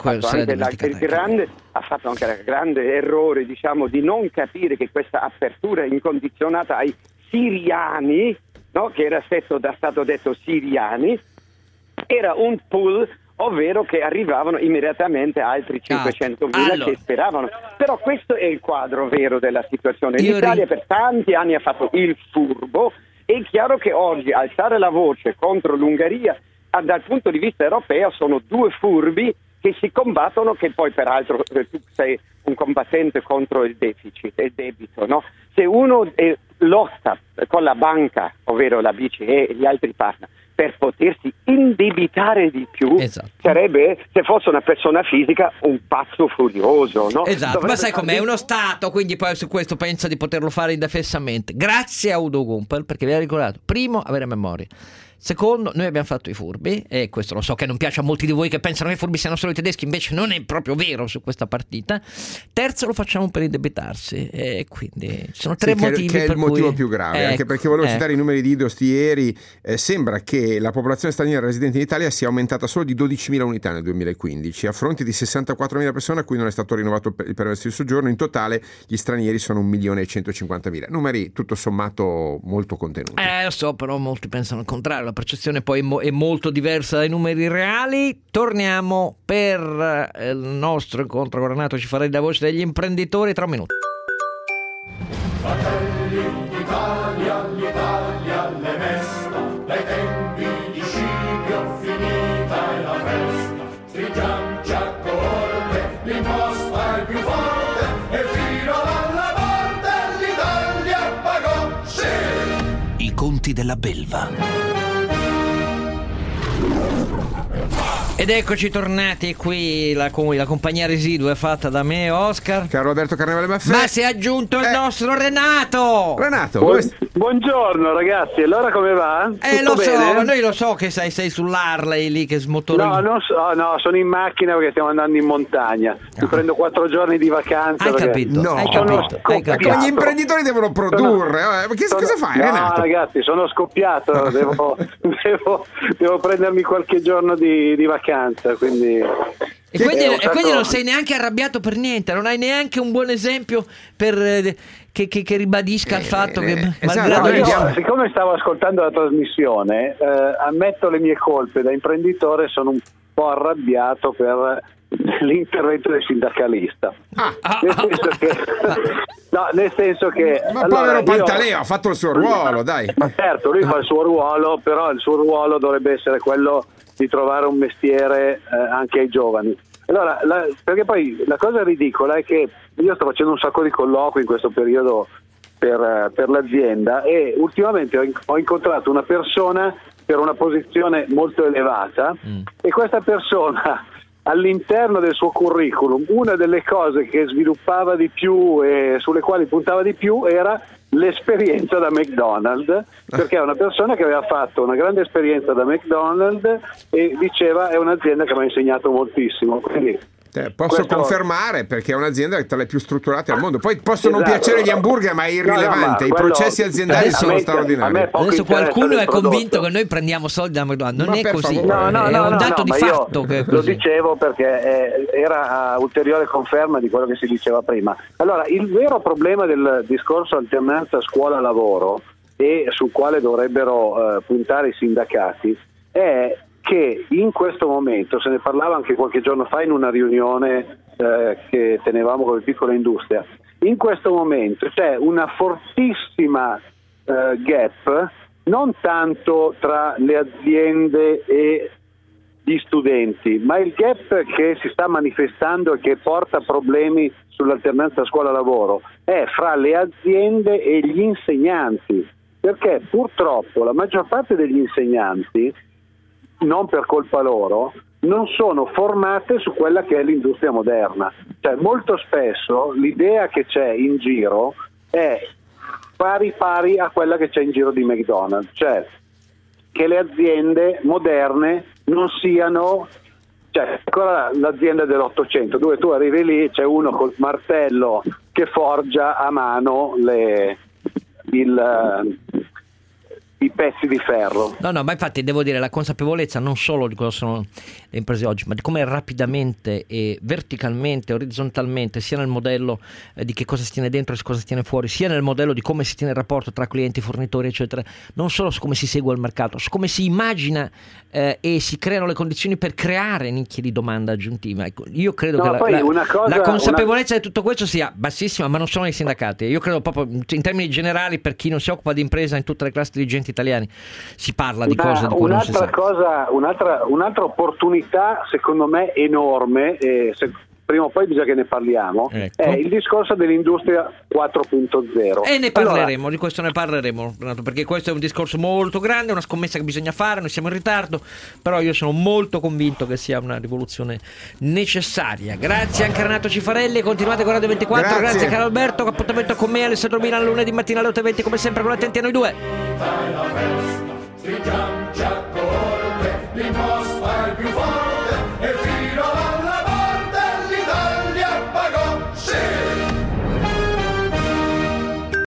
ha fatto anche il grande errore, diciamo, di non capire che questa apertura incondizionata ai siriani, no? Che era stato detto siriani, era un pull, ovvero che arrivavano immediatamente altri 500.000 che speravano. Però questo è il quadro vero della situazione. L'Italia per tanti anni ha fatto il furbo. È chiaro che oggi alzare la voce contro l'Ungheria, dal punto di vista europeo, sono due furbi che si combattono, che poi peraltro tu sei un combattente contro il deficit, il debito, no? Se uno lotta con la banca, ovvero la BCE e gli altri partner, per potersi indebitare di più, sarebbe, se fosse una persona fisica, un pazzo furioso, no? Esatto, ma sai com'è? È uno Stato, quindi poi su questo pensa di poterlo fare indefessamente. Grazie a Udo Gumpel, perché vi ha ricordato: primo, avere memoria; secondo, noi abbiamo fatto i furbi, e questo lo so che non piace a molti di voi che pensano che i furbi siano solo i tedeschi, invece non è proprio vero su questa partita. Terzo, lo facciamo per indebitarsi, e quindi ci sono tre motivi che è per il motivo cui... più grave, anche perché volevo citare i numeri di Idos di ieri. Sembra che la popolazione straniera residente in Italia sia aumentata solo di 12.000 unità nel 2015, a fronte di 64.000 persone a cui non è stato rinnovato il permesso di soggiorno. In totale gli stranieri sono 1.150.000, numeri tutto sommato molto contenuti. Lo so, però molti pensano il contrario, la percezione poi è molto diversa dai numeri reali. Torniamo per il nostro incontro con Renato Cifarelli, la voce degli imprenditori, tra un minuto. Fratelli d'Italia, l'Italia le mesta, dai tempi di Scipio finita è la festa. Stringiamoci a corte, l'imposta è più forte e fino alla morte l'Italia pagò, sì! I conti della belva. Ed eccoci tornati qui, la compagnia residua è fatta da me, Oscar, Carlo Alberto Carnevale Maffè. ma si è aggiunto il nostro Renato. Buongiorno ragazzi, allora come va? Lo Tutto so, bene? noi lo so che sei sull'Harley lì che smotorizza. No, sono in macchina perché stiamo andando in montagna. Mi prendo 4 giorni di vacanza. Hai capito? No, Hai capito. Ma gli imprenditori devono produrre. Cosa fai, No, Renato? ragazzi, sono scoppiato. devo prendermi qualche giorno di vacanza. Quindi. E quindi non sei neanche arrabbiato per niente, non hai neanche un buon esempio per che ribadisca il fatto che Esatto, siccome stavo ascoltando la trasmissione, ammetto le mie colpe da imprenditore, sono un po' arrabbiato per l'intervento del sindacalista. Nel senso che Ma povero Pantaleo ha fatto il suo ruolo, dai. Ma certo, lui fa il suo ruolo, però il suo ruolo dovrebbe essere quello di trovare un mestiere anche ai giovani. Allora, perché poi la cosa ridicola è che io sto facendo un sacco di colloqui in questo periodo per l'azienda e ultimamente ho incontrato una persona per una posizione molto elevata e questa persona all'interno del suo curriculum una delle cose che sviluppava di più e sulle quali puntava di più era l'esperienza da McDonald's, perché è una persona che aveva fatto una grande esperienza da McDonald's e diceva è un'azienda che mi ha insegnato moltissimo. Quindi posso confermare, perché è un'azienda tra le più strutturate al mondo. Poi possono non piacere gli hamburger, ma è irrilevante. I processi aziendali sono straordinari. Adesso qualcuno è convinto che noi prendiamo soldi da McDonald's. Non è così, è un dato di fatto che è così. Lo dicevo perché era ulteriore conferma di quello che si diceva prima. Allora, il vero problema del discorso alternanza scuola-lavoro e sul quale dovrebbero puntare i sindacati è che in questo momento, se ne parlava anche qualche giorno fa in una riunione che tenevamo con le piccole industrie, in questo momento c'è una fortissima gap, non tanto tra le aziende e gli studenti, ma il gap che si sta manifestando e che porta problemi sull'alternanza scuola-lavoro è fra le aziende e gli insegnanti, perché purtroppo la maggior parte degli insegnanti, non per colpa loro, non sono formate su quella che è l'industria moderna. Cioè, molto spesso l'idea che c'è in giro è pari a quella che c'è in giro di McDonald's, cioè che le aziende moderne non siano, cioè ancora l'azienda dell'800 dove tu arrivi lì, c'è uno col martello che forgia a mano i pezzi di ferro. No, ma infatti devo dire la consapevolezza non solo di cosa sono le imprese oggi, ma di come rapidamente e verticalmente, orizzontalmente, sia nel modello di che cosa si tiene dentro e cosa si tiene fuori, sia nel modello di come si tiene il rapporto tra clienti, fornitori, eccetera, non solo su come si segue il mercato, su come si immagina e si creano le condizioni per creare nicchie di domanda aggiuntiva. Io credo che la consapevolezza di tutto questo sia bassissima, ma non sono i sindacati. Io credo proprio in termini generali, per chi non si occupa di impresa in tutte le classi dirigenti italiani, si parla di cose di cui non si sa. Un'altra opportunità secondo me enorme, prima o poi bisogna che ne parliamo, è il discorso dell'industria 4.0 e ne parleremo, di questo ne parleremo, perché questo è un discorso molto grande, una scommessa che bisogna fare, noi siamo in ritardo, però io sono molto convinto che sia una rivoluzione necessaria. Grazie anche a Renato Cifarelli, continuate con Radio 24. Grazie Carlo Alberto, appuntamento con me Alessandro Milano lunedì mattina alle 8:20 come sempre, con attenti a noi due. Stringiamoci a corte,